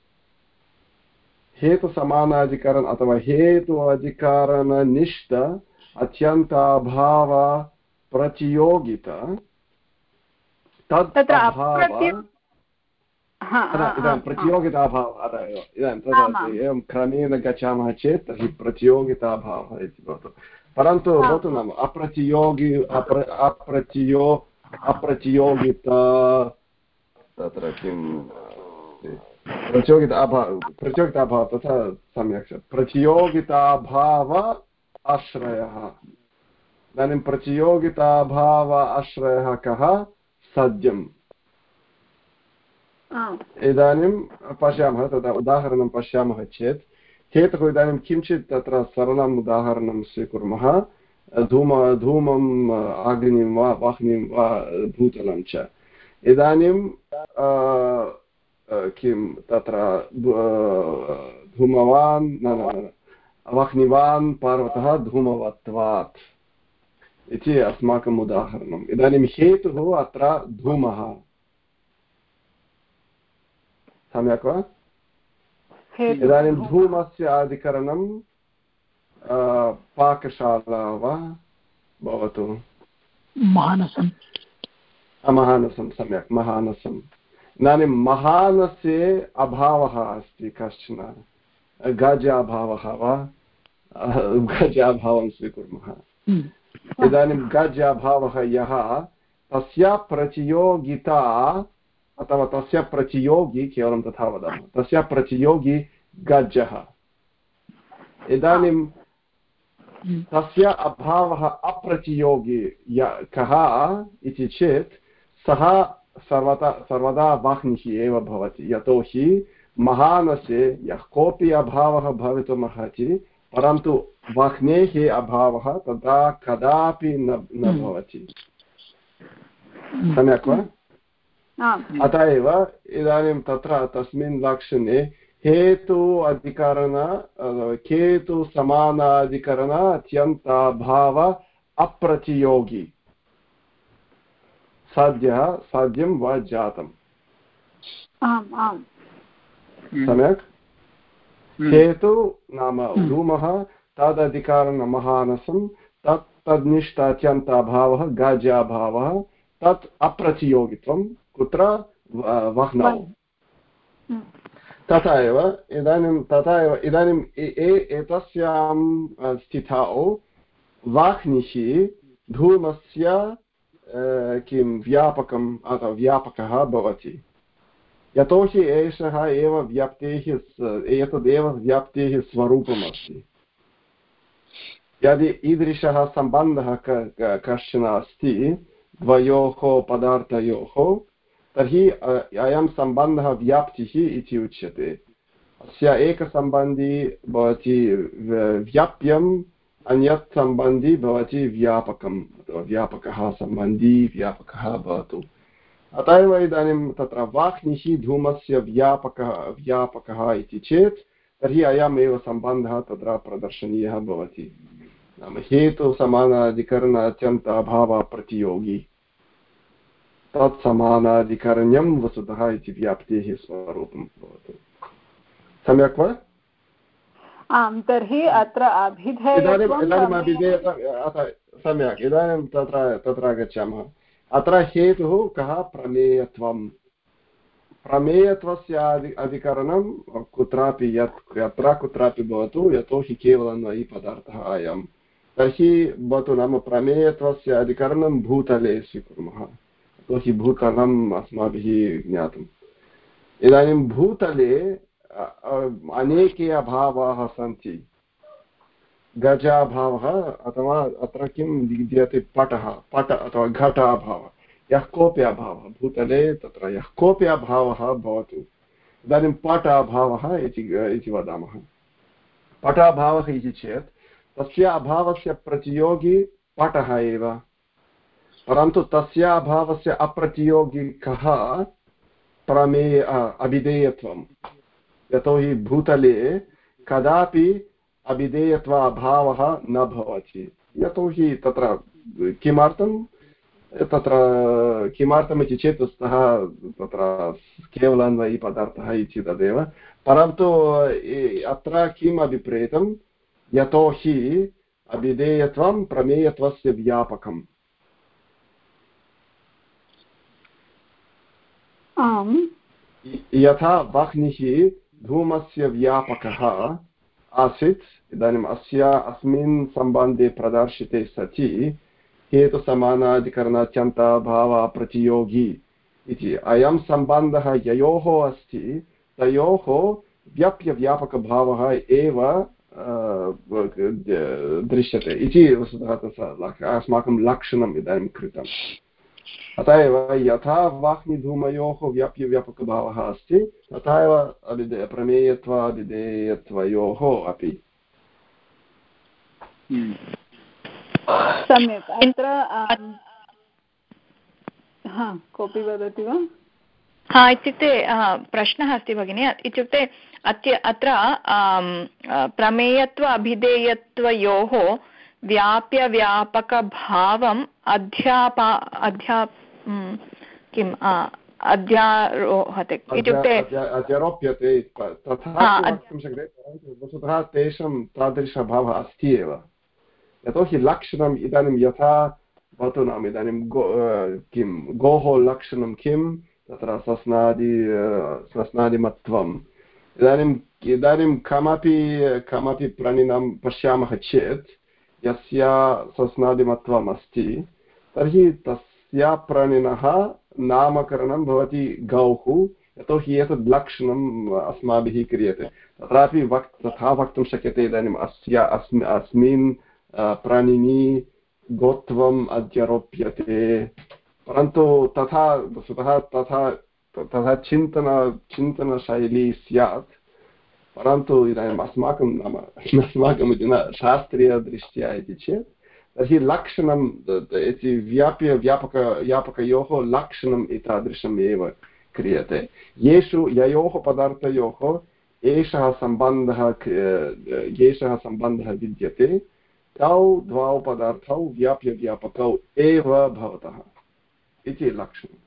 हेतुसमानाधिकरण अथवा हेतु अधिकरणनिष्ठ अत्यन्ताभाव प्रतियोगिता तत् अभावः इदानीं प्रतियोगिताभावः इदानीं तद् एवं क्रमेण गच्छामः चेत् तर्हि प्रतियोगिताभावः इति भवतु। परन्तु भवतु नाम अप्रतियोगि अप्र अप्रतियो अप्रतियोगिता तत्र किं प्रतियोगिता अभाव प्रतियोगिताभावः तथा सम्यक् प्रतियोगिताभाव आश्रयः। इदानीं प्रतियोगिताभाव आश्रयः कः? सद्यम्। इदानीं पश्यामः तदा उदाहरणं पश्यामः चेत् हेतुः इदानीं किञ्चित् तत्र सरलम् उदाहरणं स्वीकुर्मः। धूम धूमम् अग्निं वा वाह्निं वा भूतलं च। इदानीं किं तत्र धूमवान् वाह्निवान् पर्वतः धूमवत्वात् इति अस्माकम् उदाहरणम्। इदानीं हेतुः अत्र धूमः। सम्यक् वा? इदानीं धूमस्य अधिकरणं पाकशाला वा भवतु? महानसं। महानसं सम्यक् महानसम्। इदानीं महानसे अभावः अस्ति कश्चन गजाभावः वा गजाभावं स्वीकुर्मः। इदानीं गजाभावः यः तस्य प्रतियोगिता अथवा तस्य प्रतियोगी केवलं तथा वदामः तस्य प्रतियोगी गजः। इदानीं तस्य अभावः अप्रतियोगी कः इति चेत् सः सर्वदा सर्वदा वाह्निः एव भवति, यतोहि महानसे यः कोऽपि अभावः भवितुमर्हति परन्तु वाह्नेः अभावः तदा कदापि न न भवति। सम्यक् वा? अतः एव इदानीं तत्र तस्मिन् लक्षणे हेतु अधिकरण हेतु समानाधिकरण अत्यन्ताभाव अप्रतियोगी साध्यः साध्यं वा जातम् आम् आम् सम्यक् हेतु नाम धूमः तदधिकारण महानसं तत् तद्निष्ठ अत्यन्ताभावः गाज्याभावः तत् अप्रतियोगित्वं कुत्र वह्नौ तथा एव इदानीं तथा एव इदानीम् एतस्यां स्थितौ वाह्निः धूमस्य किं व्यापकम् अथवा व्यापकः भवति यतोहि एषः एव व्याप्तेः एतदेव व्याप्तेः स्वरूपम् अस्ति यदि ईदृशः सम्बन्धः कश्चन अस्ति द्वयोः पदार्थयोः तर्हि अयं सम्बन्धः व्याप्तिः इति उच्यते अस्य एकसम्बन्धी भवति व्याप्यम् अन्यत् सम्बन्धी भवति व्यापकम् अथवा व्यापकः सम्बन्धी व्यापकः भवतु अतः एव इदानीं तत्र वाह्निः धूमस्य व्यापकः व्यापकः इति चेत् तर्हि अयमेव सम्बन्धः तत्र प्रदर्शनीयः भवति नाम हेतु समानाधिकरण अत्यन्त अभाव प्रतियोगी तत् समानाधिकरण्यं वस्तुतः इति व्याप्तेः स्वरूपं भवति सम्यक् वा आम् तर्हि अत्र सम्यक् इदानीं तत्र तत्र गच्छामः अत्र हेतुः कः प्रमेयत्वं प्रमेयत्वस्य अधिकरणं कुत्रापि यत् यत्र कुत्रापि भवतु यतोहि केवलन्वयी पदार्थः अयं तर्हि भवतु नाम प्रमेयत्वस्य अधिकरणं भूतले स्वीकुर्मः यतोहि भूतलम् अस्माभिः ज्ञातम् इदानीं भूतले अनेके अभावाः सन्ति गजाभावः अथवा अत्र किं विद्यते पटः पट अथवा घटाभावः यः कोऽपि अभावः भूतले तत्र यः कोऽपि अभावः भवतु इदानीं पटाभावः इति वदामः पटाभावः इति चेत् तस्य अभावस्य प्रतियोगी पटः एव परन्तु तस्य अभावस्य अप्रतियोगी कः प्रमेय अभिधेयत्वं यतोहि भूतले कदापि अभिधेयत्व अभावः न भवति यतोहि तत्र किमर्थं तत्र किमर्थमिति चेत् सः तत्र केवलान्वयी पदार्थः इति तदेव परन्तु अत्र किम् अभिप्रेतं यतोहि अभिधेयत्वं प्रमेयत्वस्य व्यापकम् आम् यथा वाह्निः धूमस्य व्यापकः आसीत् इदानीम् अस्य अस्मिन् सम्बन्धे प्रदर्शिते सति हेतुसमानाधिकरणात्यन्ताभाव प्रतियोगी इति अयं सम्बन्धः ययोः अस्ति तयोः व्याप्यव्यापकभावः एव दृश्यते इति अस्माकं लक्षणम् इदानीं कृतम् अतः एव यथा वाह्निधूमयोः व्याप्यव्यापकभावः अस्ति तथा एव अभिधेय प्रमेयत्वाभिधेयत्वयोः अपि सम्यक् अत्र हा कोऽपि वदति वा हा इत्युक्ते प्रश्नः अस्ति भगिनि इत्युक्ते अत्य अत्र प्रमेयत्व अभिधेयत्वयोः व्याप्यव्यापकभावम् अध्यापा अध्या किम् अध्यारोहते इत्युक्ते अध्यारोप्यते तथा वक्तुं शक्यते परन्तु वस्तुतः तेषां तादृशभावः अस्ति एव यतोहि लक्षणम् इदानीं यथा भवतु नाम इदानीं गो किं गोः लक्षणं किं तत्र सस्नादि सस्नादिमत्वम् इदानीम् इदानीं कमपि कमपि प्राणिनां पश्यामः चेत् यस्य सस्नादिमत्वम् अस्ति तर्हि तस्य प्राणिनः नामकरणं भवति गौः यतोहि एतद् लक्षणम् अस्माभिः क्रियते तत्रापि वक् तथा वक्तुं शक्यते इदानीम् अस्य अस्मि अस्मिन् प्राणिनि गोत्वम् अध्यारोप्यते परन्तु तथा वस्तुतः तथा तथा चिन्तन चिन्तनशैली स्यात् परन्तु इदानीम् अस्माकं नाम अस्माकम् इति न शास्त्रीयदृष्ट्या इति चेत् तर्हि लक्षणम् इति व्याप्य व्यापक व्यापकयोः लक्षणम् एतादृशम् एव क्रियते येषु ययोः पदार्थयोः एषः सम्बन्धः एषः सम्बन्धः विद्यते तौ द्वौ पदार्थौ व्याप्यव्यापकौ एव भवतः इति लक्षणम्।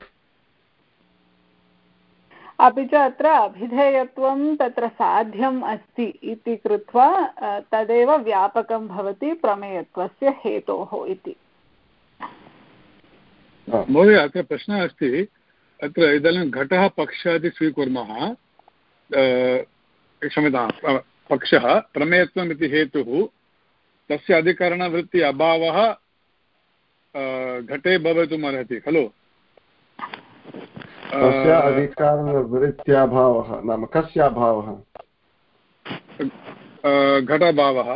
अपि च अत्र अभिधेयत्वं तत्र साध्यम् अस्ति इति कृत्वा तदेव व्यापकं भवति प्रमेयत्वस्य हेतोः इति। महोदय अत्र प्रश्नः अस्ति, अत्र इदानीं घटः पक्षः इति स्वीकुर्मः, क्षम्यतां पक्षः प्रमेयत्वम् इति हेतुः, तस्य अधिकरणवृत्ति अभावः घटे भवितुम् अर्हति खलु? तस्य अधिकरणवृत्त्याभावः नाम कस्य अभावः? घटाभावः।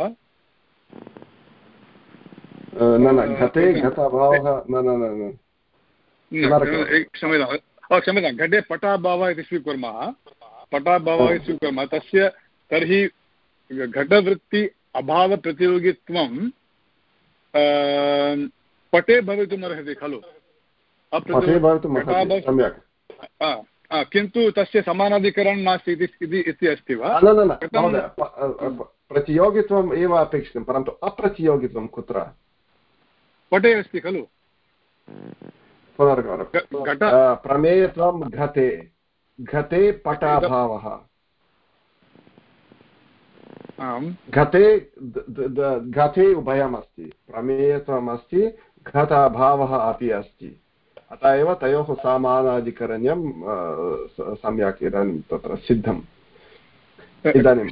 न न घटे घटाभावः न न न क्षम्यतां क्षम्यतां घटे पटाभावः इति स्वीकुर्मः, पटाभावः इति स्वीकुर्मः, तस्य तर्हि घटवृत्ति अभावप्रतियोगित्वं पटे भवितुम् अर्हति खलु? सम्यक्, किन्तु तस्य समानाधिकरणं नास्ति इति अस्ति वा? न न न प्रतियोगित्वम् एव अपेक्षितं, परन्तु अप्रतियोगित्वं कुत्र? पटे अस्ति खलु? पुनर्गौरवं प्रमेयत्वं घटे, घटे पटाभावः, घटे घटे उभयमस्ति, प्रमेयत्वम् अस्ति, घटाभावः अपि अस्ति, अतः एव तयोः समानाधिकरण्यं सम्यक् इदानीं तत्र सिद्धम्। इदानीं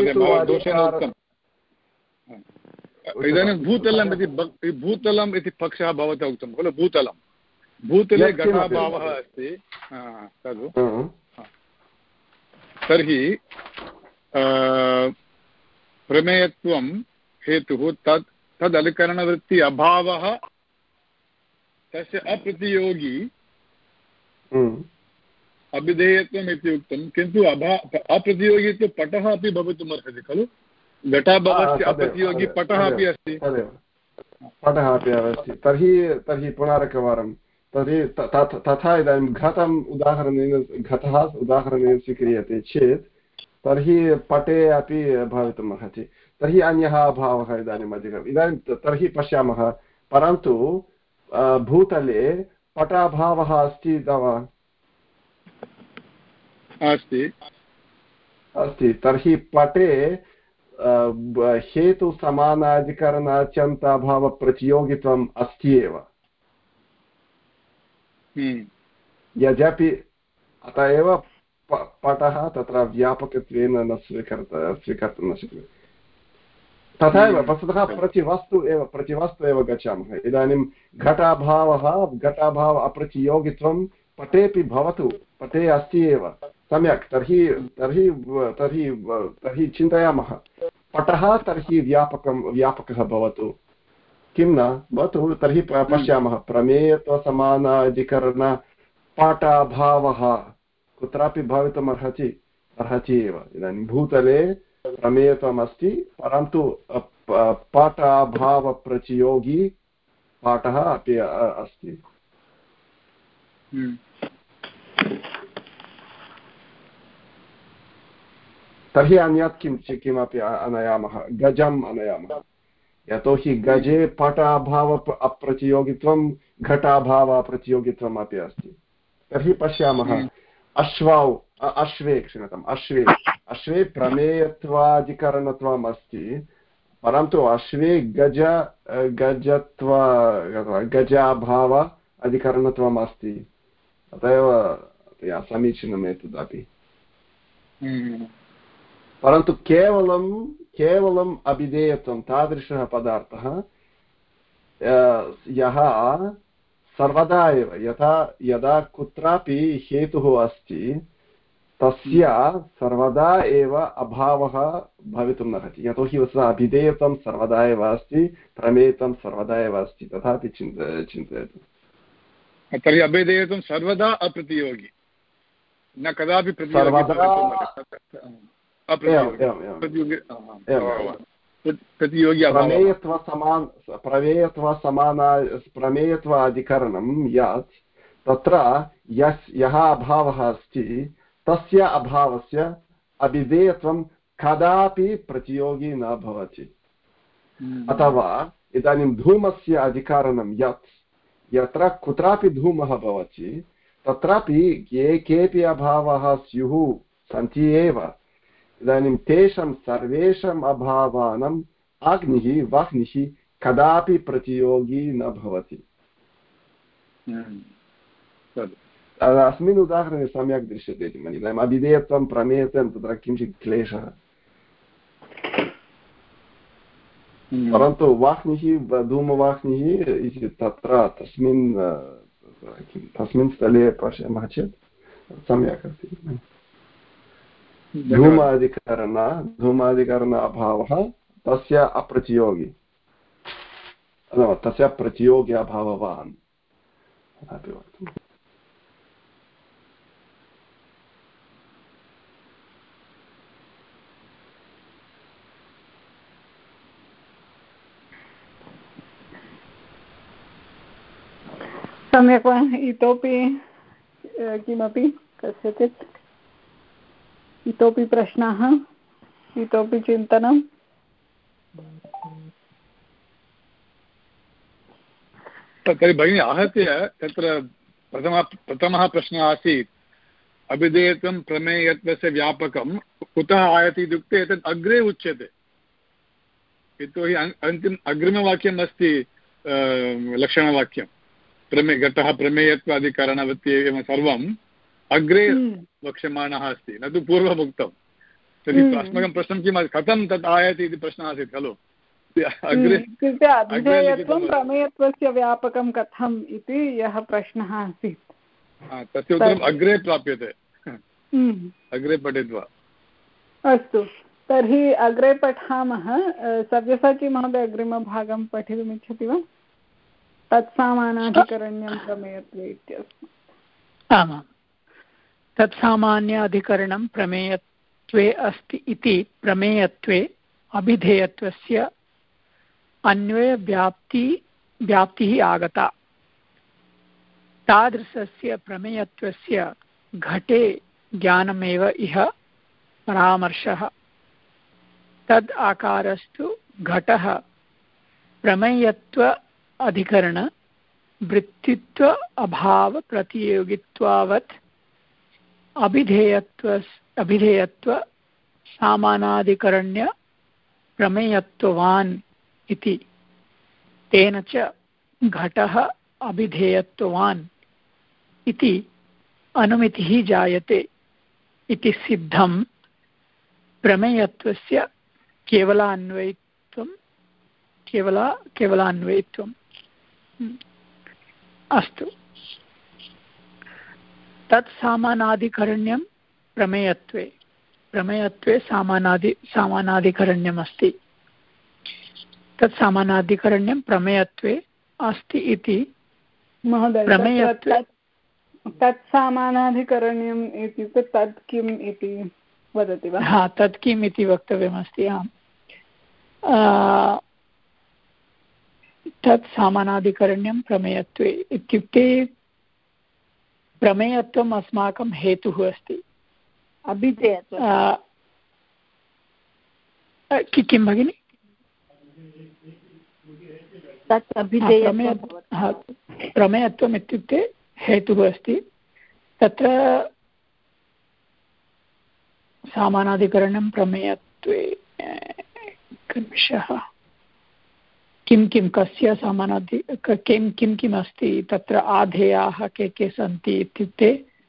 इदानीं भूतलम् इति भूतलम् इति पक्षः भवता उक्तं खलु? भूतलं, भूतले घटाभावः अस्ति खलु? तर्हि प्रमेयत्वं हेतुः तत् तद् अधिकरणवृत्ति अभावः तस्य अप्रतियोगी अभिधेयत्वम् इति उक्तं, किन्तु अभा अप्रतियोगी तु पटः अपि भवितुम् अर्हति खलु? घटाभावस्य अप्रतियोगी पटः अपि अस्ति, पटः अपि अस्ति। तर्हि तर्हि पुनरेकवारं तर्हि तथा इदानीं घटम् उदाहरणेन घटः उदाहरणेन स्वीक्रियते चेत् तर्हि पटे अपि भवितुम् अर्हति, तर्हि अन्यः अभावः इदानीम् अधिकम्। इदानीं तर्हि पश्यामः, परन्तु भूतले पटाभावः अस्ति अथवा अस्ति अस्ति, तर्हि पटे हेतुसमानाधिकरणात्यन्ताभावप्रतियोगित्वम् अस्ति एव, यद्यपि अतः एव पटः तत्र व्यापकत्वेन न स्वीकर्त स्वीकर्तुं न शक्यते। तथा एव वस्तुतः प्रतिवस्तु एव प्रतिवस्तु एव गच्छामः। इदानीं घटाभावः घटाभाव अप्रतियोगित्वं पटेपि भवतु, पटे अस्ति एव, सम्यक्। तर्हि तर्हि तर्हि तर्हि चिन्तयामः, पटः तर्हि व्यापकं व्यापकः भवतु, किं न भवतु। तर्हि पश्यामः, प्रमेयत्वसमानाधिकरण पाठाभावः कुत्रापि भवितुम् अर्हति अर्हति एव। इदानीं भूतले प्रमेयत्वम् अस्ति, परन्तु पाठाभावप्रतियोगी पाठः अपि अस्ति। तर्हि अन्यत् किं किमपि आनयामः, गजम् आनयामः, यतोहि गजे पटाभाव अप्रतियोगित्वं घटाभावप्रतियोगित्वम् अपि अस्ति। तर्हि पश्यामः, अश्वौ अश्वे क्षम्यताम् अश्वे अश्वे प्रमेयत्वाधिकरणत्वम् अस्ति, परन्तु अश्वे गज गजत्व गजाभाव अधिकरणत्वम् अस्ति, अत एव समीचीनम् एतदपि। परन्तु केवलं केवलम् अभिधेयत्वं तादृशः पदार्थः यः सर्वदा एव यथा यदा कुत्रापि हेतुः अस्ति तस्य सर्वदा एव अभावः भवितुं नार्हति, यतोहि वस्तुतः अभिधेयत्वं सर्वदा एव अस्ति, प्रमेयत्वं सर्वदा एव अस्ति, तथापि चिन्त चिन्तयतु। तर्हि अभिधेयत्वं सर्वदा अप्रतियोगी, न कदापि प्रतियोगी प्रमेयत्वसमान प्रमेयत्वसमाना प्रमेयत्वाधिकरणं यत् तत्र यस् यः अभावः अस्ति तस्य अभावस्य अभिधेयत्वं कदापि प्रतियोगी न भवति। अथवा इदानीं धूमस्य अधिकरणं यत् यत्र कुत्रापि धूमः भवति तत्रापि ये केऽपि अभावाः स्युः सन्ति एव। इदानीं तेषां सर्वेषाम् अभावानाम् अग्निः वह्निः कदापि प्रतियोगी न भवति। अस्मिन् उदाहरणे सम्यक् दृश्यते इति मन्ये। इदानीम् अभिधेयत्वं प्रमेयत्वं तत्र किञ्चित् क्लेशः, परन्तु वाह्निः धूमवाह्निः इति तत्र तस्मिन् तस्मिन् स्थले पश्यामः चेत् सम्यक् अस्ति। धूमाधिकरण धूमाधिकरण अभावः तस्य अप्रतियोगी तस्य प्रतियोगी अभाववान् अपि वक्तुम्। सम्यक् वा? इतोपि किमपि कस्यचित् इतोपि प्रश्नाः, इतोपि चिन्तनं? तर्हि भगिनी आहत्य तत्र प्रथमः प्रथमः प्रश्नः आसीत् अभिधेयत्वं प्रमेयत्वस्य व्यापकं कुतः आयाति इत्युक्ते एतत् अग्रे उच्यते। यतोहि अन्तिम अग्रिमवाक्यम् अस्ति लक्षणवाक्यं प्रमे घटः प्रमेयत्वादिकरणवत् एवं सर्वम् अग्रे वक्ष्यमाणः अस्ति, न तु पूर्वम् उक्तं। तर्हि अस्माकं प्रश्नं किम् कथं तत् आयाति इति प्रश्नः आसीत् खलु। इत्युक्ते अभिधेयत्वं प्रमेयत्वस्य व्यापकं कथम् इति यः प्रश्नः आसीत् तस्य उत्तरम् अग्रे प्राप्यते, अग्रे पठित्वा। अस्तु, तर्हि अग्रे पठामः। सव्यसाची महोदय अग्रिमभागं पठितुमिच्छति वा? तत्सामानाधिकरण्यं प्रमेयत्वे इत्यस्मात्। आमां, तत्सामान्य अधिकरणं प्रमेयत्वे अस्ति इति प्रमेयत्वे अभिधेयत्वस्य अन्वयव्याप्ति व्याप्तिः आगता। तादृशस्य प्रमेयत्वस्य घटे ज्ञानमेव इह परामर्शः। तद् आकारस्तु घटः प्रमेयत्व अधिकरण वृत्तित्व अभाव प्रतियोगित्वावत् अभिधेयत्व अभिधेयत्व सामानाधिकरण्य प्रमेयत्ववान् इति। तेन च घटः अभिधेयत्ववान् इति अनुमितिः जायते इति सिद्धं प्रमेयत्वस्य केवलान्वयित्वं केवला केवलान्वयित्वम्। अस्तु, तत् सामानाधिकरण्यं प्रमेयत्वे प्रमेयत्वे सामानादि सामानाधिकरण्यम् अस्ति। तत् सामानाधिकरण्यं प्रमेयत्वे अस्ति इति महोदय, प्रमेयत्वे तत् सामानाधिकरण्यम् इत्युक्ते तत् किम् इति वदति वा? हा, तत् किम् इति वक्तव्यमस्ति। आम्, तत् सामानाधिकरण्यं प्रमेयत्वे इत्युक्ते प्रमेयत्वम् अस्माकं हेतुः अस्ति। अभिधेयत्वं किं भगिनि? तत् अभिधेयत्वं प्रमेयत्वम् इत्युक्ते हेतुः अस्ति। तत्र सामानाधिकरणं प्रमेयत्वे विषयः किं किं कस्य समानाधि किं किं किम् अस्ति तत्र आधेयाः के के सन्ति इत्युक्ते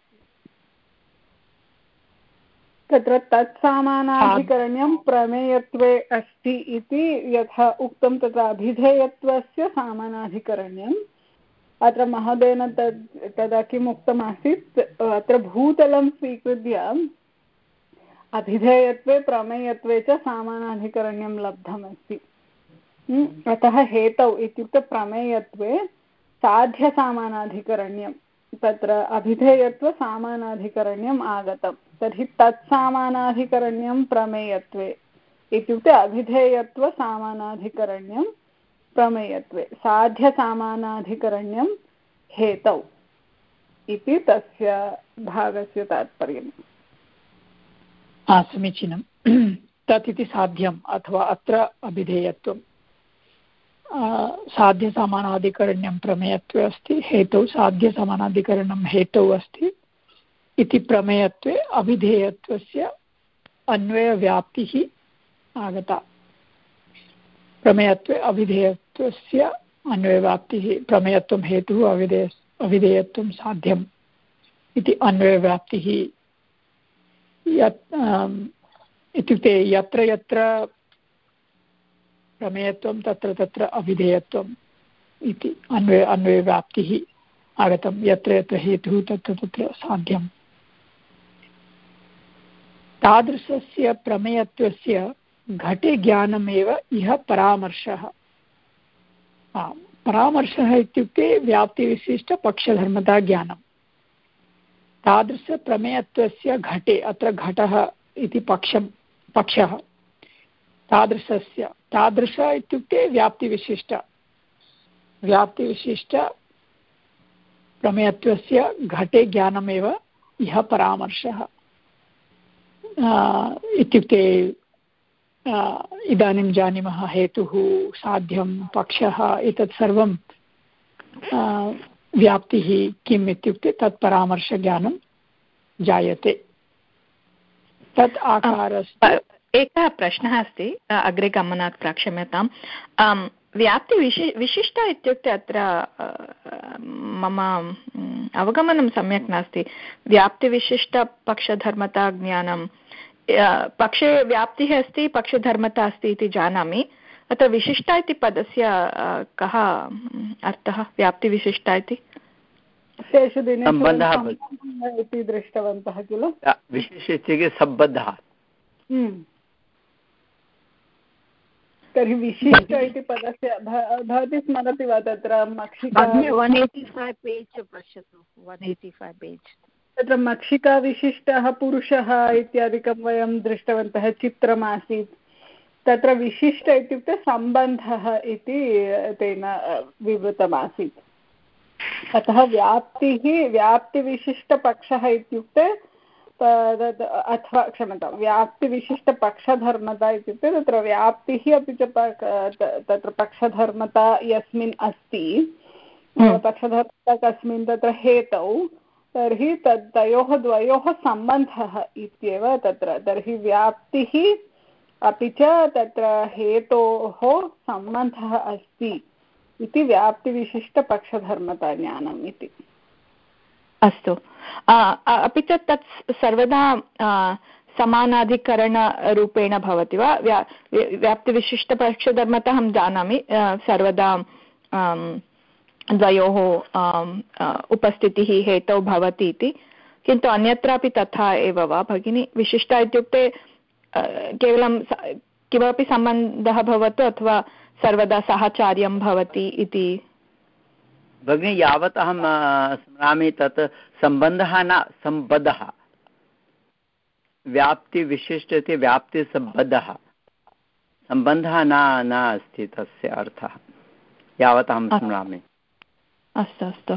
तत्र तत्सामानाधिकरण्यं प्रमेयत्वे अस्ति इति यथा उक्तं तत्र अभिधेयत्वस्य सामानाधिकरण्यम्। अत्र महोदयेन तद् तदा किम् उक्तमासीत्, अत्र भूतलं स्वीकृत्य अभिधेयत्वे प्रमेयत्वे च सामानाधिकरण्यं लब्धमस्ति। अतः हेतौ इत्युक्ते प्रमेयत्वे साध्यसामानाधिकरण्यं तत्र अभिधेयत्वसामानाधिकरण्यम् आगतं। तर्हि तत्सामानाधिकरण्यं प्रमेयत्वे इत्युक्ते अभिधेयत्वसामानाधिकरण्यं प्रमेयत्वे साध्यसामानाधिकरण्यं हेतौ इति तस्य भागस्य तात्पर्यम्। हा समीचीनं तत् इति साध्यम् अथवा अत्र अभिधेयत्वं साध्यसमानाधिकरण्यं प्रमेयत्वे अस्ति हेतौ साध्यसमानाधिकरणं हेतौ अस्ति इति प्रमेयत्वे अभिधेयत्वस्य अन्वयव्याप्तिः आगता प्रमेयत्वे अभिधेयत्वस्य अन्वयव्याप्तिः प्रमेयत्वं हेतुः अभिधेय अभिधेयत्वं साध्यम् इति अन्वयव्याप्तिः यत् इत्युक्ते यत्र यत्र प्रमेयत्वं तत्र तत्र अभिधेयत्वम् इति अन्वय अन्वयव्याप्तिः आगतं यत्र यत्र हेतुः तत्र तत्र साध्यम् तादृशस्य प्रमेयत्वस्य घटे ज्ञानमेव इह परामर्शः परामर्शः इत्युक्ते व्याप्तिविशिष्टपक्षधर्मता ज्ञानं तादृशप्रमेयत्वस्य घटे अत्र घटः इति पक्षं पक्षः तादृशस्य तादृश इत्युक्ते व्याप्तिविशिष्ट व्याप्तिविशिष्ट प्रमेयत्वस्य घटे ज्ञानमेव इह परामर्शः इत्युक्ते इदानीं जानीमः हेतुः साध्यं पक्षः एतत् सर्वं व्याप्तिः किम् इत्युक्ते तत् परामर्शज्ञानं जायते तत् आकारस्य एकः प्रश्नः अस्ति अग्रे गमनात् प्राक् क्षम्यतां व्याप्तिविशि विशिष्ट इत्युक्ते अत्र मम अवगमनं सम्यक् नास्ति व्याप्तिविशिष्टपक्षधर्मता ज्ञानं पक्षे व्याप्तिः अस्ति पक्षधर्मता अस्ति इति जानामि अत्र विशिष्टा इति पदस्य कः अर्थः व्याप्तिविशिष्टा इति तेषु दिनेषु इति दृष्टवन्तः किल विशेष इत्युक्ते सम्बद्धः तर्हि विशिष्ट इति पदस्य भवती स्मरति वा तत्र मक्षिका वन् एय्टि फैव् पेज् पश्यतु वन् एय्टि फैव् पेज् तत्र मक्षिकाविशिष्टः पुरुषः इत्यादिकं वयं दृष्टवन्तः चित्रमासीत् तत्र विशिष्ट इत्युक्ते सम्बन्धः इति तेन विवृतमासीत् अतः व्याप्तिः व्याप्तिविशिष्टपक्षः इत्युक्ते अथवा क्षम्यतां व्याप्तिविशिष्टपक्षधर्मता इत्युक्ते तत्र व्याप्तिः अपि च तत्र पक्षधर्मता यस्मिन् अस्ति पक्षधर्मता कस्मिन् तत्र हेतौ तर्हि तद् तयोः द्वयोः सम्बन्धः इत्येव तत्र तर्हि व्याप्तिः अपि च तत्र हेतोः सम्बन्धः अस्ति इति व्याप्तिविशिष्टपक्षधर्मता ज्ञानम् इति अस्तु अपि च तत् सर्वदा समानाधिकरणरूपेण भवति वा व्याप्तिविशिष्टपक्षधर्मता अहं जानामि सर्वदा द्वयोः उपस्थितिः हेतौ भवति इति किन्तु अन्यत्रापि तथा एव वा भगिनी विशिष्टा इत्युक्ते केवलं किमपि सम्बन्धः भवतु अथवा सर्वदा सहचार्यं भवति इति भगिनी यावत् अहं स्मरामि तत् सम्बन्धः न सम्बद्धः व्याप्तिविशिष्ट इति व्याप्तिसम्बद्धः सम्बन्धः न न अस्ति तस्य अर्थः यावत् अहं स्मरामि अस्तु अस्तु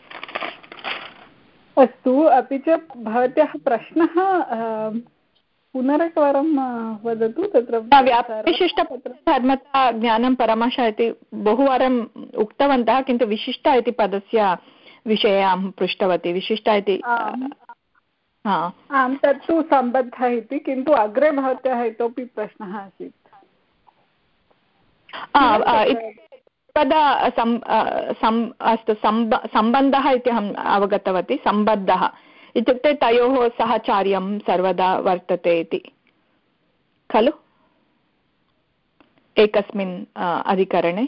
अस्तु अपि च भवत्याः प्रश्नः पुनरेकवारं वदतु तत्र व्याप्तिविशिष्टधर्मता ज्ञानं परमश इति बहुवारम् उक्तवन्तः किन्तु विशिष्टा इति पदस्य विषये अहं पृष्टवती विशिष्टा इति आं तत्तु सम्बद्धः इति किन्तु अग्रे भवत्याः इतोपि प्रश्नः आसीत् पदा अस्तु सम्बन्धः इति अहम् अवगतवती सम्बद्धः इत्युक्ते तयोः सहचार्यं सर्वदा वर्तते इति खलु एकस्मिन् अधिकरणे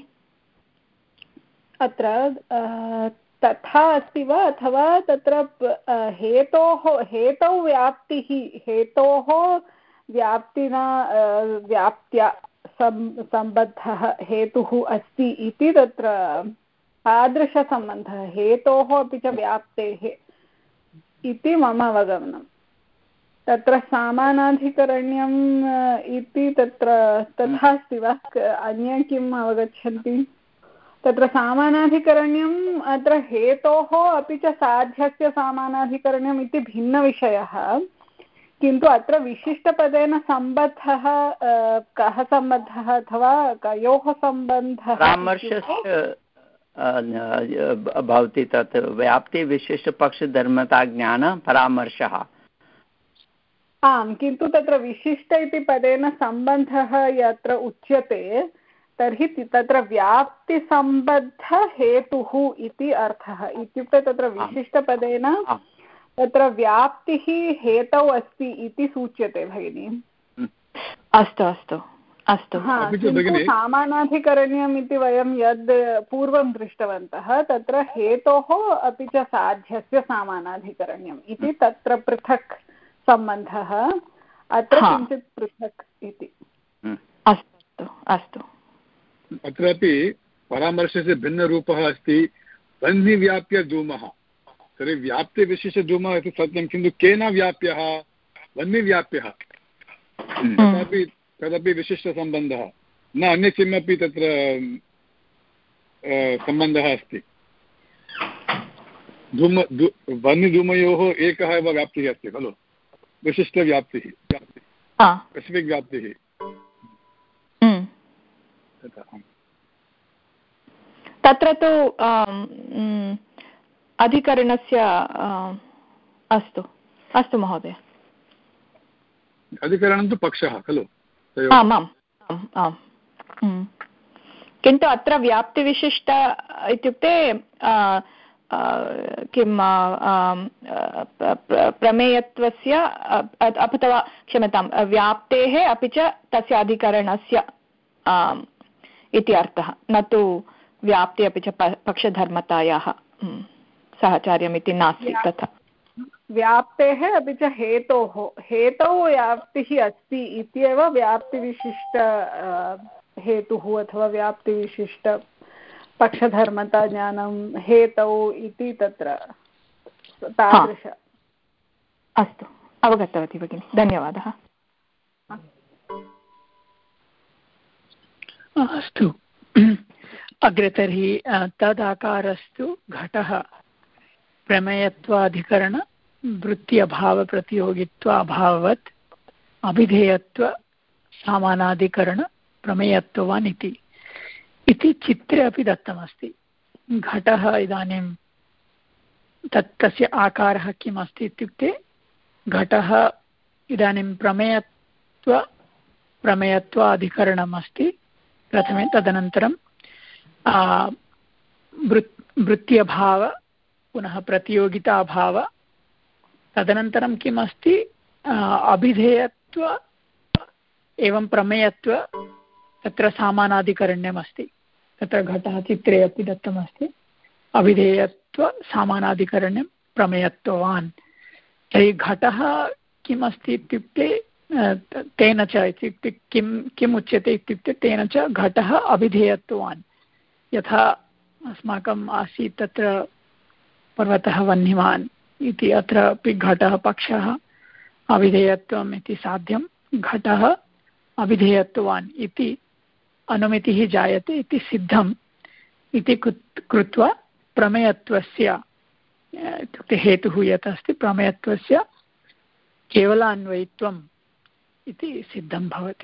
अत्र तथा अस्ति वा अथवा तत्र हेतोः हेतौ व्याप्तिः हेतोः व्याप्तिना व्याप्त्या सम्बद्धः हेतुः अस्ति इति तत्र तादृशसम्बन्धः हेतोः अपि च व्याप्तेः इति मम अवगमनं तत्र समानाधिकरण्यम् इति तत्र तथा अस्ति वा अन्ये किम् अवगच्छन्ति तत्र समानाधिकरण्यम् अत्र हेतोः अपि च साध्यस्य समानाधिकरण्यम् इति भिन्नविषयः किन्तु अत्र विशिष्टपदेन सम्बद्धः कः सम्बद्धः अथवा कयोः सम्बन्धः परामर्शस्य भवति तत् व्याप्तिविशिष्टपक्षधर्मताज्ञान परामर्शः। आम्, किन्तु तत्र विशिष्ट इति पदेन सम्बन्धः यत्र उच्यते तर्हि तत्र व्याप्तिसम्बद्धहेतुः इति अर्थः। इत्युक्ते तत्र विशिष्टपदेन तत्र व्याप्तिः हेतौ अस्ति इति सूच्यते भगिनि। अस्तु अस्तु अस्तु। किन्तु सामानाधिकरण्यम् इति वयं यद् पूर्वं दृष्टवन्तः तत्र हेतोः अपि च साध्यस्य सामानाधिकरण्यम् इति तत्र पृथक् सम्बन्धः, अत्र किञ्चित् पृथक् इति। अस्तु अस्तु। अत्रापि परामर्शस्य भिन्नरूपः अस्ति वह्निव्याप्य धूमः। तर्हि व्याप्तिविशिष्टधूमः इति सत्यं, किन्तु केन व्याप्यः? वह्निव्याप्यः। तदपि तदपि विशिष्टसम्बन्धः, न अन्य किमपि तत्र सम्बन्धः अस्ति। धूम वह्निधूमयोः एकः एव व्याप्तिः अस्ति खलु, विशिष्टव्याप्तिः, स्पेसिफिक् व्याप्तिः। तत्र तु अधिकरणस्य अस्तु अस्तु महोदय, अधिकरणं तु पक्षः खलु। आम् आम् आम्। किन्तु अत्र व्याप्तिविशिष्ट इत्युक्ते किं प्रमेयत्वस्य अथवा क्षम्यतां व्याप्तेः अपि च तस्य अधिकरणस्य इति अर्थः, न तु व्याप्ति अपि च पक्षधर्मतायाः सहचार्यमिति नास्ति तथा। व्याप्तेः अपि च हेतोः हेतौ व्याप्तिः अस्ति इत्येव व्याप्तिविशिष्ट हेतुः अथवा व्याप्तिविशिष्ट पक्षधर्मता ज्ञानं हेतौ इति तत्र तादृश। अस्तु, अवगतवती भगिनि, धन्यवादः। अस्तु, अग्रे तर्हि तदाकारस्तु घटः प्रमेयत्वाधिकरण वृत्त्यभावप्रतियोगित्वाभाववत् अभिधेयत्व सामानाधिकरण प्रमेयत्ववान् इति इति चित्रे अपि दत्तमस्ति। घटः इदानीं तत् तस्य आकारः किम् अस्ति इत्युक्ते घटः इदानीं प्रमेयत्व प्रमेयत्वाधिकरणम् अस्ति प्रथमे, तदनन्तरं वृत् वृत्त्यभाव, पुनः प्रतियोगिताभाव, तदनन्तरं किम् अस्ति अभिधेयत्व एवं प्रमेयत्व, तत्र सामानाधिकरण्यम् अस्ति। तत्र घटः चित्रे अपि दत्तमस्ति, अभिधेयत्व सामानाधिकरण्यं प्रमेयत्ववान्। तर्हि घटः किम् अस्ति इत्युक्ते तेन च इत्युक्ते किं किम् उच्यते इत्युक्ते तेन च घटः अभिधेयत्ववान्। यथा अस्माकम् आसीत् तत्र पर्वतः वह्निमान् इति, अत्रापि घटः पक्षः अभिधेयत्वम् इति साध्यं, घटः अभिधेयत्ववान् इति अनुमितिः जायते इति सिद्धम् इति कृत्वा प्रमेयत्वस्य इत्युक्ते हेतुः यत् अस्ति प्रमेयत्वस्य केवलान्वयित्वम् इति सिद्धं भवति।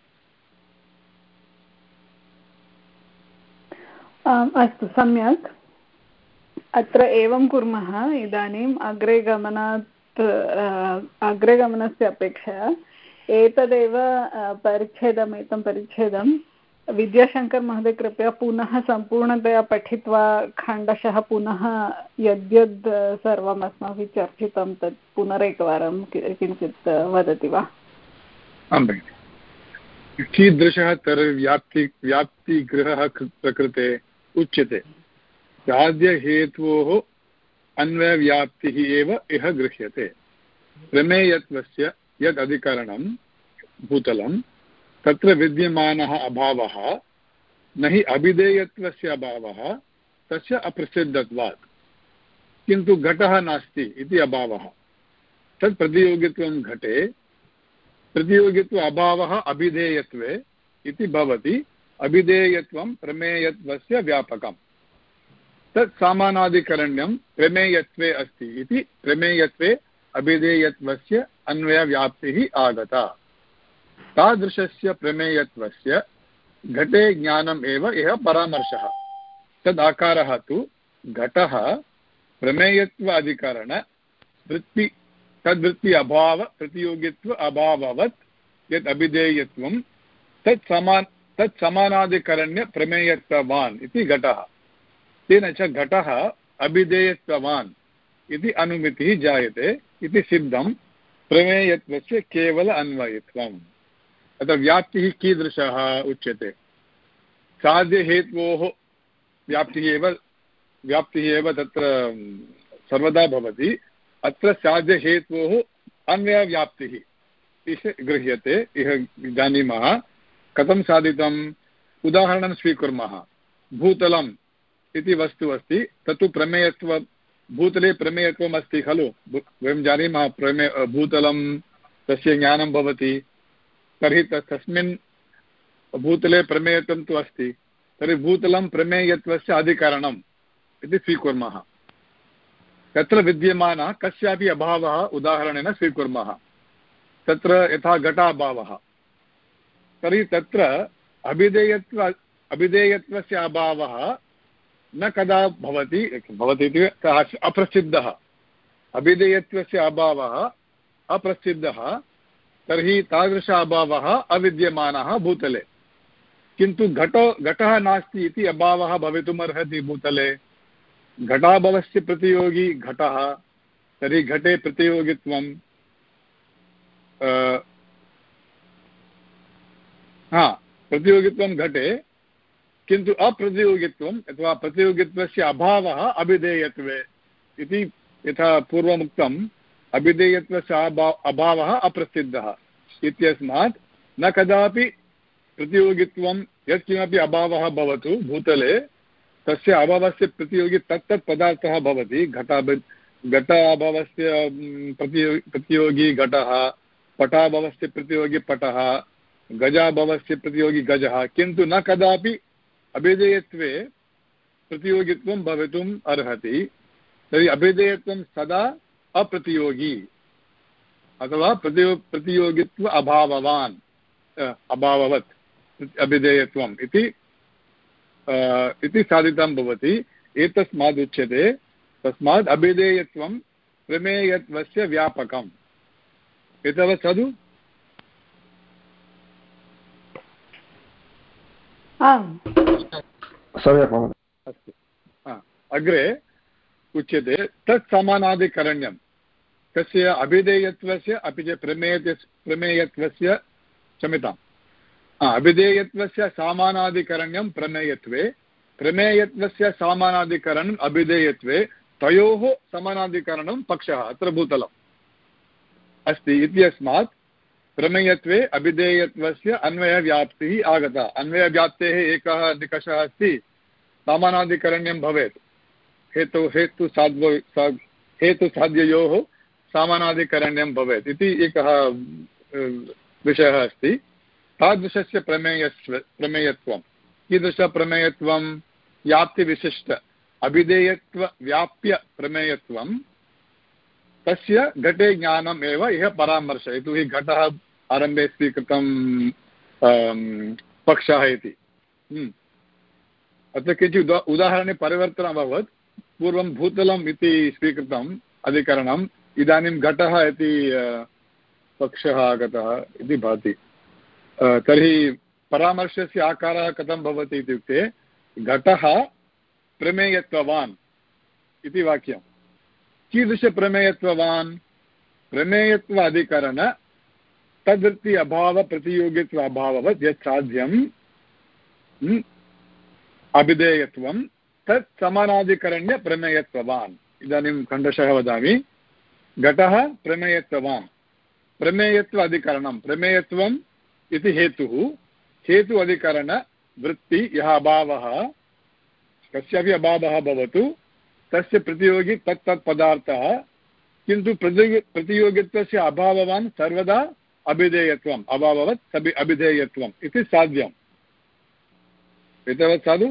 अस्तु, सम्यक्। अत्र एवं कुर्मः, इदानीम् अग्रे गमनात् अग्रे गमनस्य अपेक्षया एतदेव परिच्छेदम् एतं परिच्छेदं विद्याशङ्कर महोदय कृपया पुनः सम्पूर्णतया पठित्वा खण्डशः पुनः यद्यद् सर्वम् अस्माभिः चर्चितं तत् पुनरेकवारं किञ्चित् वदति वा? आं भगिनि। कीदृशः तर्व्याप्ति व्याप्तिगृहः प्रकृते उच्यते? साध्यहेतोः अन्वयव्याप्तिः एव इह गृह्यते। प्रमेयत्वस्य यद् अधिकरणं भूतलं तत्र विद्यमानः अभावः न हि अभिधेयत्वस्य अभावः, तस्य अप्रसिद्धत्वात्, किन्तु घटः नास्ति इति अभावः। तत् प्रतियोगित्वं घटे, प्रतियोगित्व अभावः अभिधेयत्वे इति भवति। अभिधेयत्वं प्रमेयत्वस्य व्यापकम्। तत् सामानाधिकरण्यं प्रमेयत्वे अस्ति इति प्रमेयत्वे अभिधेयत्वस्य अन्वयव्याप्तिः आगता। तादृशस्य प्रमेयत्वस्य घटे ज्ञानम् एव यः परामर्शः। तद् आकारः तु घटः प्रमेयत्व अधिकरण वृत्ति तद्वृत्ति अभाव प्रतियोगित्व अभाववत् यत् अभिधेयत्वं तत् समान तत् समानाधिकरण्य प्रमेयत्ववान् इति घटः। तेन च घटः अभिधेयत्ववान् इति अनुमितिः जायते इति सिद्धं प्रमेयत्वस्य केवल अन्वयत्वम्। अतः व्याप्तिः कीदृशः उच्यते? साध्यहेतोः व्याप्तिः एव व्याप्तिः एव तत्र सर्वदा भवति। अत्र साध्यहेतोः अन्वयव्याप्तिः इति गृह्यते। इह जानीमः कथं साधितम्। उदाहरणं स्वीकुर्मः। भूतलम् इति वस्तु अस्ति, तत्तु प्रमेयत्व भूतले प्रमेयत्वम् अस्ति खलु। वयं जानीमः प्रमे भूतलं तस्य ज्ञानं भवति, तर्हि तस्मिन् भूतले प्रमेयत्वं तु अस्ति, तर्हि भूतलं प्रमेयत्वस्य अधिकरणम् इति स्वीकुर्मः। तत्र विद्यमानः कस्यापि अभावः उदाहरणेन स्वीकुर्मः, तत्र यथा घटाभावः, तर्हि तत्र अभिधेयत्व अभिधेयत्वस्य अभावः न कदा भवति भवति इति अप्रसिद्धः। अभिधेयत्वस्य अभावः अप्रसिद्धः, तर्हि तादृश अभावः अविद्यमानः भूतले। किन्तु घटो घटः नास्ति इति अभावः भवितुमर्हति भूतले। घटाभावस्य प्रतियोगी घटः, तर्हि घटे प्रतियोगित्वं हा प्रतियोगित्वं घटे, किन्तु अप्रतियोगित्वम् अथवा प्रतियोगित्वस्य अभावः अभिधेयत्वे इति यथा पूर्वमुक्तम् अभिधेयत्वस्य अभावः अप्रसिद्धः इत्यस्मात् न कदापि प्रतियोगित्वं यत्किमपि अभावः भवतु भूतले तस्य अभावस्य प्रतियोगी तत्तत् पदार्थः भवति। घटा घटाभावस्य प्रतियो प्रतियोगी घटः, पटाभावस्य प्रतियोगी पटः, गजाभावस्य प्रतियोगी गजः, किन्तु न कदापि अभिधेयत्वे प्रतियोगित्वं भवितुम् अर्हति। तर्हि अभिधेयत्वं सदा अप्रतियोगी अथवा प्रतियो प्रतियोगित्व अभाववान् अभाववत् अभिधेयत्वम् इति इति साधितं भवति। एतस्माद् उच्यते तस्माद् अभिधेयत्वं प्रमेयत्वस्य व्यापकम्। एतावत् खलु? अस्तु, अग्रे उच्यते तत् समानाधिकरण्यं तस्य अभिधेयत्वस्य अपि च प्रमेय प्रमेयत्वस्य क्षम्यताम् अभिधेयत्वस्य समानाधिकरण्यं प्रमेयत्वे, प्रमेयत्वस्य समानाधिकरणम् अभिधेयत्वे, तयोः समानाधिकरणं पक्षः अत्र भूतलम् अस्ति इत्यस्मात् प्रमेयत्वे अभिधेयत्वस्य अन्वयव्याप्तिः आगता। अन्वयव्याप्तेः एकः निकषः अस्ति, समानाधिकरण्यं भवेत्। हेतु हेतु साध्व हेतुसाध्ययोः समानाधिकरण्यं भवेत् इति एकः विषयः अस्ति। तादृशस्य प्रमेयस्व प्रमेयत्वं कीदृशप्रमेयत्वं? व्याप्तिविशिष्ट अभिधेयत्वव्याप्य प्रमेयत्वं, तस्य घटे ज्ञानम् एव यः परामर्शः। यतोहि घटः आरम्भे स्वीकृतं पक्षः इति। अत्र किञ्चित् उदाहरणे परिवर्तनम् अभवत्। पूर्वं भूतलम् इति स्वीकृतम् अधिकरणम्, इदानीं घटः इति पक्षः आगतः इति भाति। तर्हि परामर्शस्य आकारः कथं भवति इत्युक्ते घटः प्रमेयत्ववान् इति वाक्यं। कीदृशप्रमेयत्ववान्? प्रमेयत्व अधिकरण तद्वृत्ति अभाव प्रतियोगित्व अभाववत् यत् साध्यं अभिधेयत्वं तत् समानाधिकरण्य प्रमेयत्ववान्। इदानीं खण्डशः वदामि। घटः प्रमेयत्ववान्, प्रमेयत्व अधिकरणं, प्रमेयत्वम् इति हेतुः, हेतु अधिकरण वृत्ति यः अभावः कस्यापि अभावः भवतु तस्य प्रतियोगी तत् तत् पदार्थः, किन्तु प्रतियोगि प्रतियोगित्वस्य अभाववान् सर्वदा अभिधेयत्वम् अभाववत् सभि अभिधेयत्वम् इति साध्यम्। एतावत् साधु?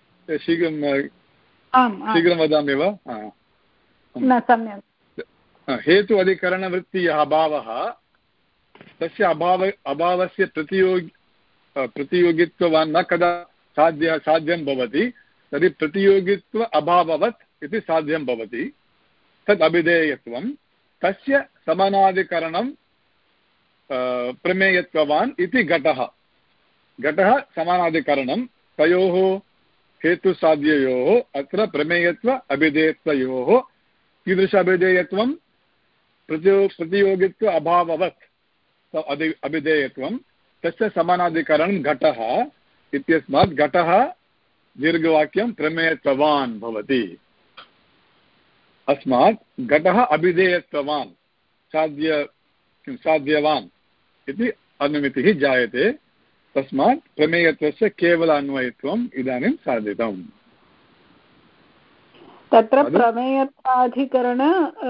शीघ्रं शीघ्रं वदामि वा? हेतु अधिकरणवृत्ति यः अभावः तस्य अभाव अभावस्य प्रतियोगि प्रतियोगित्ववान् न कदा साध्य साध्यं भवति तर्हि प्रतियोगित्व अभाववत् इति साध्यं भवति तद् अभिधेयत्वं तस्य समानाधिकरणं प्रमेयत्ववान् इति घटः घटः समानाधिकरणं तयोः हेतुसाध्ययोः अत्र प्रमेयत्व अभिधेयत्वयोः कीदृश अभिधेयत्वं प्रतियो प्रतियोगित्व अभाववत् अभिधेयत्वं तस्य समानाधिकरणं घटः इत्यस्मात् घटः दीर्घवाक्यं प्रमेयत्ववान् भवति अस्मात् घटः अभिधेयत्ववान् साध्य किं साध्यवान् इति अनुमितिः जायते तस्मात् प्रमेयत्वस्य केवल अन्वयत्वम् इदानीं साधितम् तत्र प्रमेयत्वाधिकरण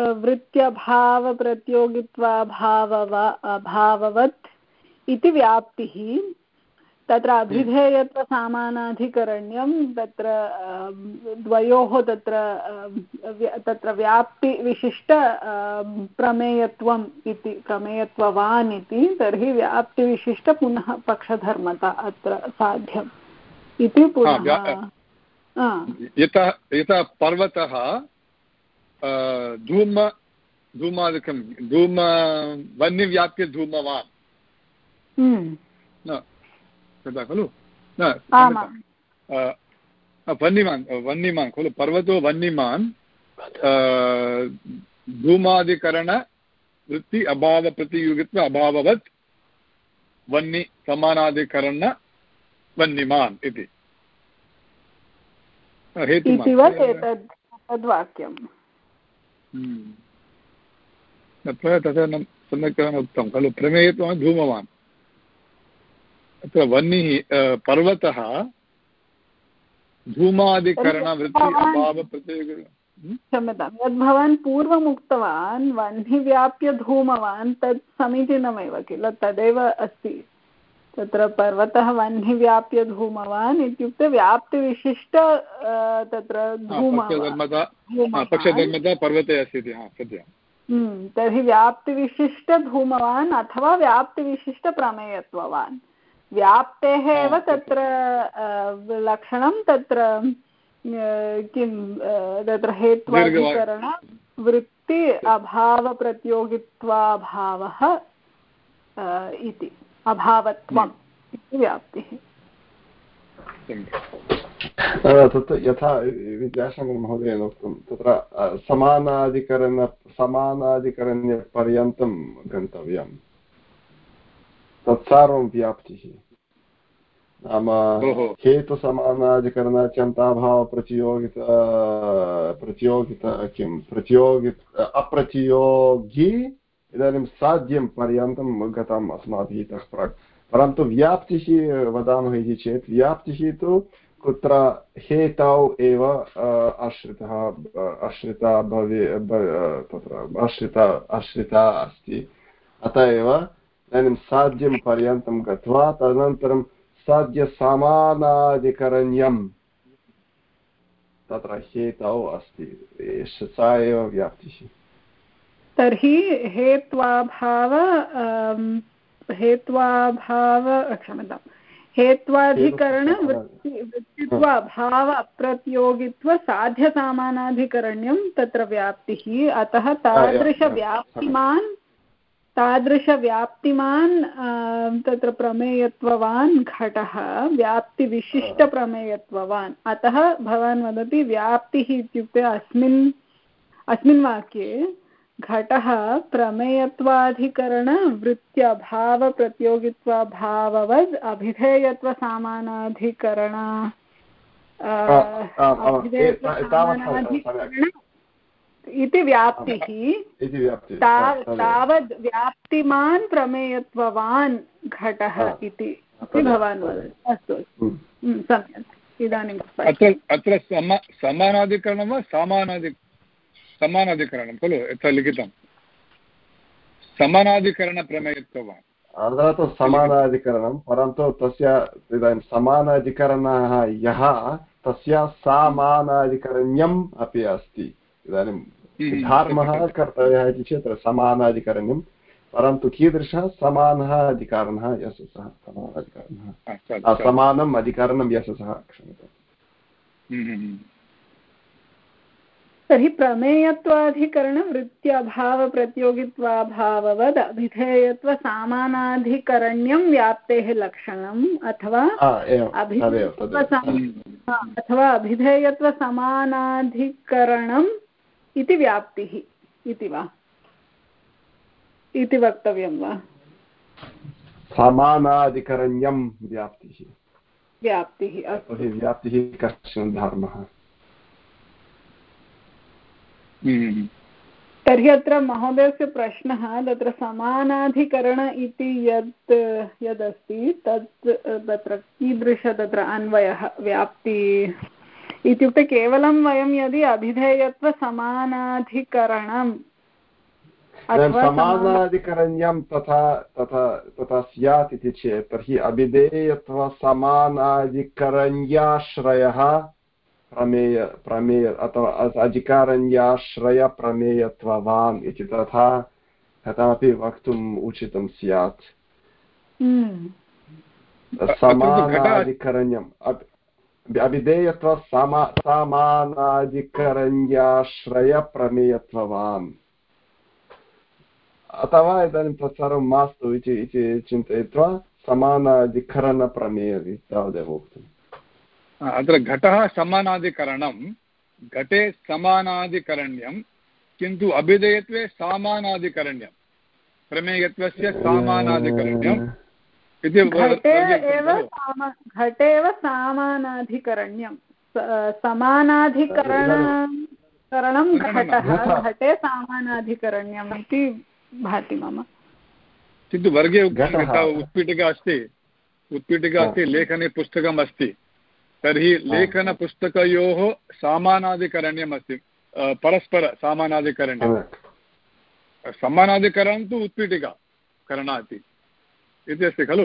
वृत्त्यभावप्रतियोगित्वाभावव अभाववत् इति व्याप्तिः तत्र अभिधेयत्वसामानाधिकरण्यं तत्र द्वयोः तत्र तत्र व्याप्तिविशिष्ट प्रमेयत्वम् इति प्रमेयत्ववान् इति तर्हि व्याप्तिविशिष्ट पुनः पक्षधर्मता अत्र साध्यम् इति पुनः यतः यतः पर्वतः धूम धूमादिकं धूम वह्निव्याप्य धूमवान् तथा खलु न वह्निमान् वह्निमान् खलु पर्वतो वह्निमान् धूमादिकरणवृत्ति अभावप्रतियोगित्व अभाववत् वह्नि समानाधिकरण वह्निमान् इति तद्वाक्यं तथा सम्यक्तया उक्तं खलु प्रमेयत्वं धूमवान् अत्र वह्निः पर्वतः धूमादिकरणवृत्ति अभावप्रतियोगित्व क्षम्यतां यद् भवान् पूर्वम् उक्तवान् वह्निव्याप्य धूमवान् तत् समीचीनमेव किल तदेव अस्ति तत्र पर्वतः वह्निव्याप्य धूमवान् इत्युक्ते व्याप्तिविशिष्ट तत्र पक्षधर्मता पर्वते अस्ति सत्यं तर्हि व्याप्तिविशिष्टधूमवान् अथवा व्याप्तिविशिष्टप्रमेयत्ववान् व्याप्तेः एव तत्र लक्षणं तत्र किं तत्र हेत्वाधिकरण वृत्ति अभावप्रतियोगित्वाभावः इति अभावत्वम् इति व्याप्तिः तत्र यथा विद्याशङ्करमहोदयेन उक्तं तत्र समानाधिकरण समानाधिकरण्यपर्यन्तं गन्तव्यं तत्सर्वं व्याप्तिः नाम हेतुसमानाधिकरणात्यन्ताभावप्रतियोगिता प्रतियोगिता किं प्रतियोगि अप्रतियोगी इदानीं साध्यं पर्यन्तं गतम् अस्माभिः इतः प्राक् परन्तु व्याप्तिः वदामः इति चेत् व्याप्तिः तु कुत्र हेतौ एव आश्रितः आश्रिता भवे तत्र आश्रिता आश्रिता अस्ति अतः एव इदानीं साध्यं पर्यन्तं गत्वा तदनन्तरं साध्यसमानाधिकरण्यं तत्र हेतौ अस्ति सा एव व्याप्तिः तर्हि हेत्वाभाव हेत्वाभाव क्षम्यतां हेत्वाधिकरण वृत्तित्वाभाव अप्रतियोगित्व साध्यसामानाधिकरण्यं तत्र व्याप्तिः अतः तादृशव्याप्तिमान् तादृशव्याप्तिमान् तत्र प्रमेयत्ववान् घटः व्याप्तिविशिष्टप्रमेयत्ववान् अतः भवान् वदति व्याप्तिः इत्युक्ते अस्मिन् अस्मिन् वाक्ये घटः प्रमेयत्वाधिकरणवृत्त्यभावप्रतियोगित्वाभाववद् अभिधेयत्वसामानाधिकरण इति व्याप्तिः तावद् व्याप्तिमान् प्रमेयत्ववान् घटः इति भवान् वदति अस्तु सम्यक् इदानीं अत्र समानाधिकरणं वा समानाधि समानाधिकरणं खलु यथा लिखितं समानाधिकरणप्रमेयत्ववान् अत्र तु समानाधिकरणं परन्तु तस्य इदानीं समानाधिकरणः यः तस्य समानाधिकरण्यम् अपि अस्ति इदानीं धर्मः कर्तव्यः इति चेत् समानाधिकरण्यं, परन्तु कीदृशः समानः अधिकरणः यशसः समानाधिकरणः समानम् अधिकरणं यशसः क्षम्यताम्। तर्हि प्रमेयत्वाधिकरण वृत्त्यभावप्रतियोगित्वाभाववद् अभिधेयत्व सामानाधिकरण्यं व्याप्तेः लक्षणम् अथवा अथवा अभिधेयत्व समानाधिकरणम् इति व्याप्तिः इति वा इति वक्तव्यं वा? समानाधिकरण्यं व्याप्तिः व्याप्तिः अस्तु। व्याप्तिः कश्चन धर्मः। तर्हि अत्र महोदयस्य प्रश्नः तत्र समानाधिकरण इति यत् यदस्ति तत् तत्र कीदृश तत्र अन्वयः व्याप्ति इत्युक्ते केवलं वयं यदि अभिधेयत्व समानाधिकरणं समानाधिकरण्यं तथा तथा तथा स्यात् इति चेत् तर्हि अभिधेयत्व समानाधिकरण्याश्रयः प्रमेय प्रमेय अथवा अधिकारण्याश्रयप्रमेयत्ववान् इति तथा तथापि वक्तुम् उचितं स्यात्। समानाधिकरण्यम् अभिधेयत्व समा समानाधिकरण्याश्रयप्रमेयत्ववान् अथवा इदानीं तत्सर्वं मास्तु इति चिन्तयित्वा समानाधिकरणप्रमेयः तावदेव उक्तम्। अत्र घटः समानाधिकरणं घटे समानाधिकरण्यं किन्तु अभिधेयत्वे समानाधिकरण्यं प्रमेयत्वस्य समानाधिकरण्यम् इति घटे एव समानाधिकरण्यं समानाधिकरणं घटः घटे समानाधिकरण्यम् इति भाति मम। किन्तु वर्गे उत्पीठिका अस्ति उत्पीठिका अस्ति लेखने पुस्तकम् अस्ति तर्हि लेखनपुस्तकयोः समानाधिकरण्यम् अस्ति परस्पर समानाधिकरण्यं समानाधिकरणं तु उत्पीठिका करणाति इति अस्ति खलु।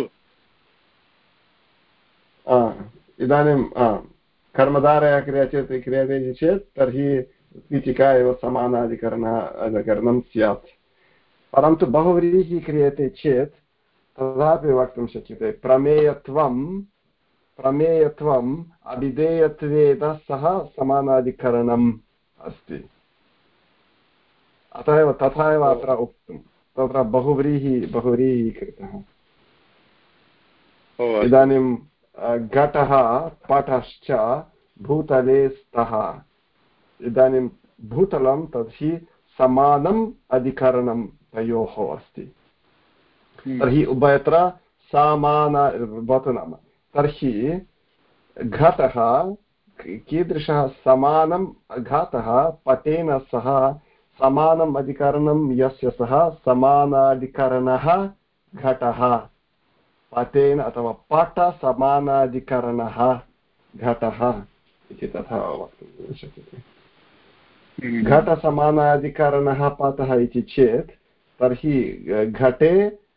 इदानीं कर्मधारया क्रिया चेत् क्रियते चेत् तर्हि उत्पीठिका एव समानाधिकरणः अधिकरणं स्यात्, परन्तु बहुव्रीहिः क्रियते चेत् तथापि वक्तुं शक्यते प्रमेयत्वं प्रमेयत्वम् अभिधेयत्वेन सह समानाधिकरणम् अस्ति, अतः एव तथा एव अत्र उक्तं तत्र बहुव्रीहिः बहुव्रीहिः कृतः। इदानीं घटः पटश्च भूतले स्तः, इदानीं भूतलं तर्हि समानम् अधिकरणं तयोः अस्ति, तर्हि उभयत्र समान भवतु नाम तर्हि घटः कीदृशः समानं घटः पटेन सह समानम् अधिकरणं यस्य सः समानाधिकरणः घटः पटेन अथवा पट समानाधिकरणः घटः इति तथा वक्तुं शक्यते। घटसमानाधिकरणः पटः इति चेत् तर्हि घटे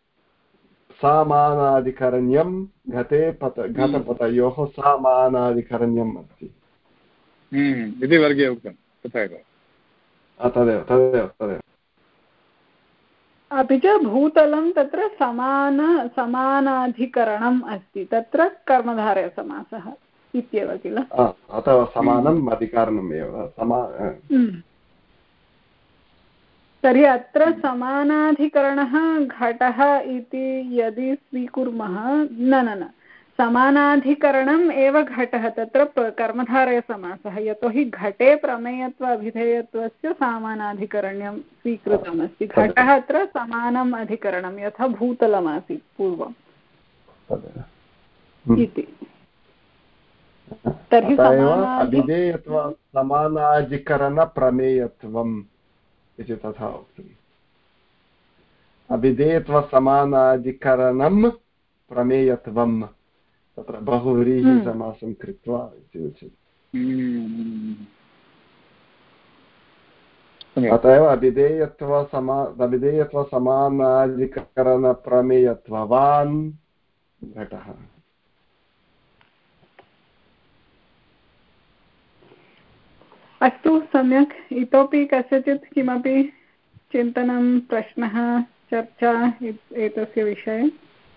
समानाधिकरण्यं घटे पत घटपतयोः समानाधिकरण्यम् अस्ति इति वर्गे उक्तं तथैव तदेव तदेव तदेव। अपि च भूतलं तत्र समान समानाधिकरणम् अस्ति, तत्र कर्मधारयसमासः इत्येव किल, अथवा समानम् अधिकरणम् एव समा। तर्हि अत्र समानाधिकरणः घटः इति यदि स्वीकुर्मः न न न समानाधिकरणम् एव घटः तत्र कर्मधारयसमासः, यतोहि घटे प्रमेयत्व अभिधेयत्वस्य समानाधिकरण्यं स्वीकृतमस्ति। घटः अत्र समानम् अधिकरणं यथा भूतलमासीत् पूर्वम् इति। तर्हि अभिधेयत्व समानाधिकरणप्रमेयत्वम् इति तथा उक्तम्। अभिधेयत्वसमानाधिकरणं प्रमेयत्वं तत्र बहुव्रीहि समासं कृत्वा इति उच्यते। अतः एव अभिधेयत्वसमा अभिधेयत्वसमानाधिकरणप्रमेयत्ववान् घटः। अस्तु, सम्यक्। इतोपि कस्यचित् किमपि चिन्तनं, प्रश्नः, चर्चा एतस्य विषये?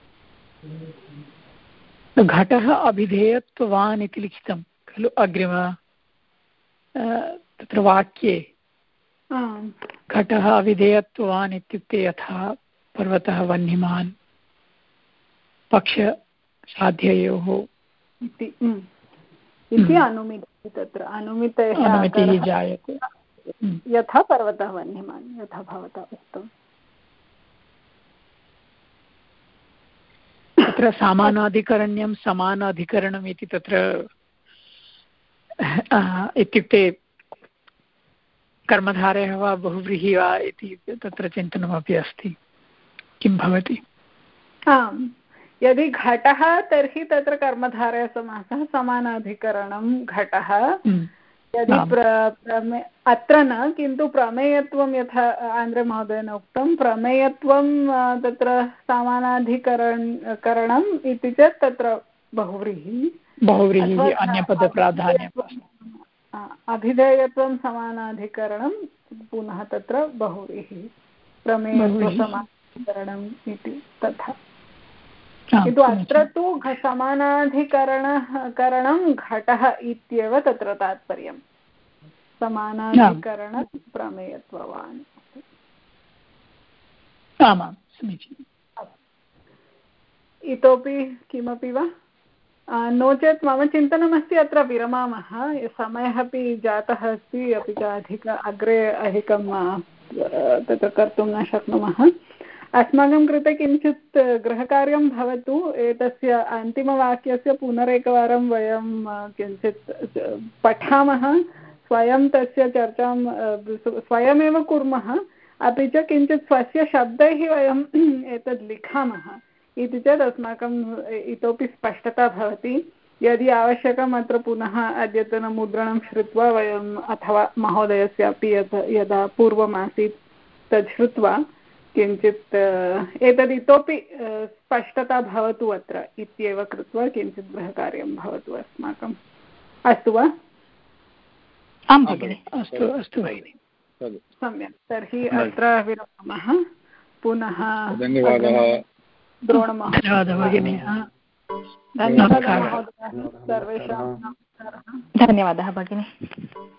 घटः अभिधेयत्वान् इति लिखितं खलु अग्रिम तत्र वाक्ये। घटः अभिधेयत्वान् इत्युक्ते यथा पर्वतः वह्निमान् पक्षसाध्ययोः इति अनुमितिः। तत्र अनुमितिः जायते यथा पर्वतः वह्निमान्, यथा भवता उक्तम्। तत्र समानाधिकरण्यं समानाधिकरणम् इति तत्र इत्युक्ते कर्मधारयः वा बहुव्रीहि वा इति तत्र चिन्तनमपि अस्ति। किं भवति? आम्, यदि घटः तर्हि तत्र कर्मधारयसमासः, समानाधिकरणं घटः। यदि प्र अत्र न, किन्तु प्रमेयत्वं यथा आन्द्रेमहोदयेन उक्तं, प्रमेयत्वं तत्र समानाधिकरण करणम् इति चेत् तत्र बहुव्रीहि बहुव्रीहि अन्यपदप्राधान्यम्। अभिधेयत्वं समानाधिकरणं पुनः तत्र बहुव्रीहि प्रमेयत्वसमानाधिकरणम् इति तथा। किन्तु अत्र तु समानाधिकरणः करणं घटः इत्येव तत्र तात्पर्यं। समानाधिकरण प्रमेयत्ववान्। आमां, समीचीनम्। इतोपि किमपि वा? नो चेत् मम चिन्तनमस्ति अत्र विरमामः। समयः अपि जातः अस्ति, अपि च अधिक अग्रे अधिकं तत्र कर्तुं न शक्नुमः। अस्माकं कृते किञ्चित् गृहकार्यं भवतु। एतस्य अन्तिमवाक्यस्य पुनरेकवारं वयं किञ्चित् पठामः, स्वयं तस्य चर्चां स्वयमेव कुर्मः, अपि च किञ्चित् स्वस्य शब्दैः वयम् एतद् लिखामः। इति चेत् अस्माकम् इतोपि स्पष्टता भवति। यदि आवश्यकम् अत्र पुनः अद्यतनमुद्रणं श्रुत्वा वयम् अथवा महोदयस्यापि यदा पूर्वमासीत् तत् श्रुत्वा किञ्चित् एतद् इतोपि स्पष्टता भवतु अत्र इत्येव कृत्वा किञ्चित् गृहकार्यं भवतु अस्माकम्। अस्तु वा? आं भगिनि। अस्तु अस्तु भगिनि, सम्यक्। तर्हि अत्र विरमामः। पुनः धन्यवादः। द्रोणमहोदय। धन्यवादः भगिनि। धन्यवादः महोदय। सर्वेषां नमस्कारः। धन्यवादः भगिनि।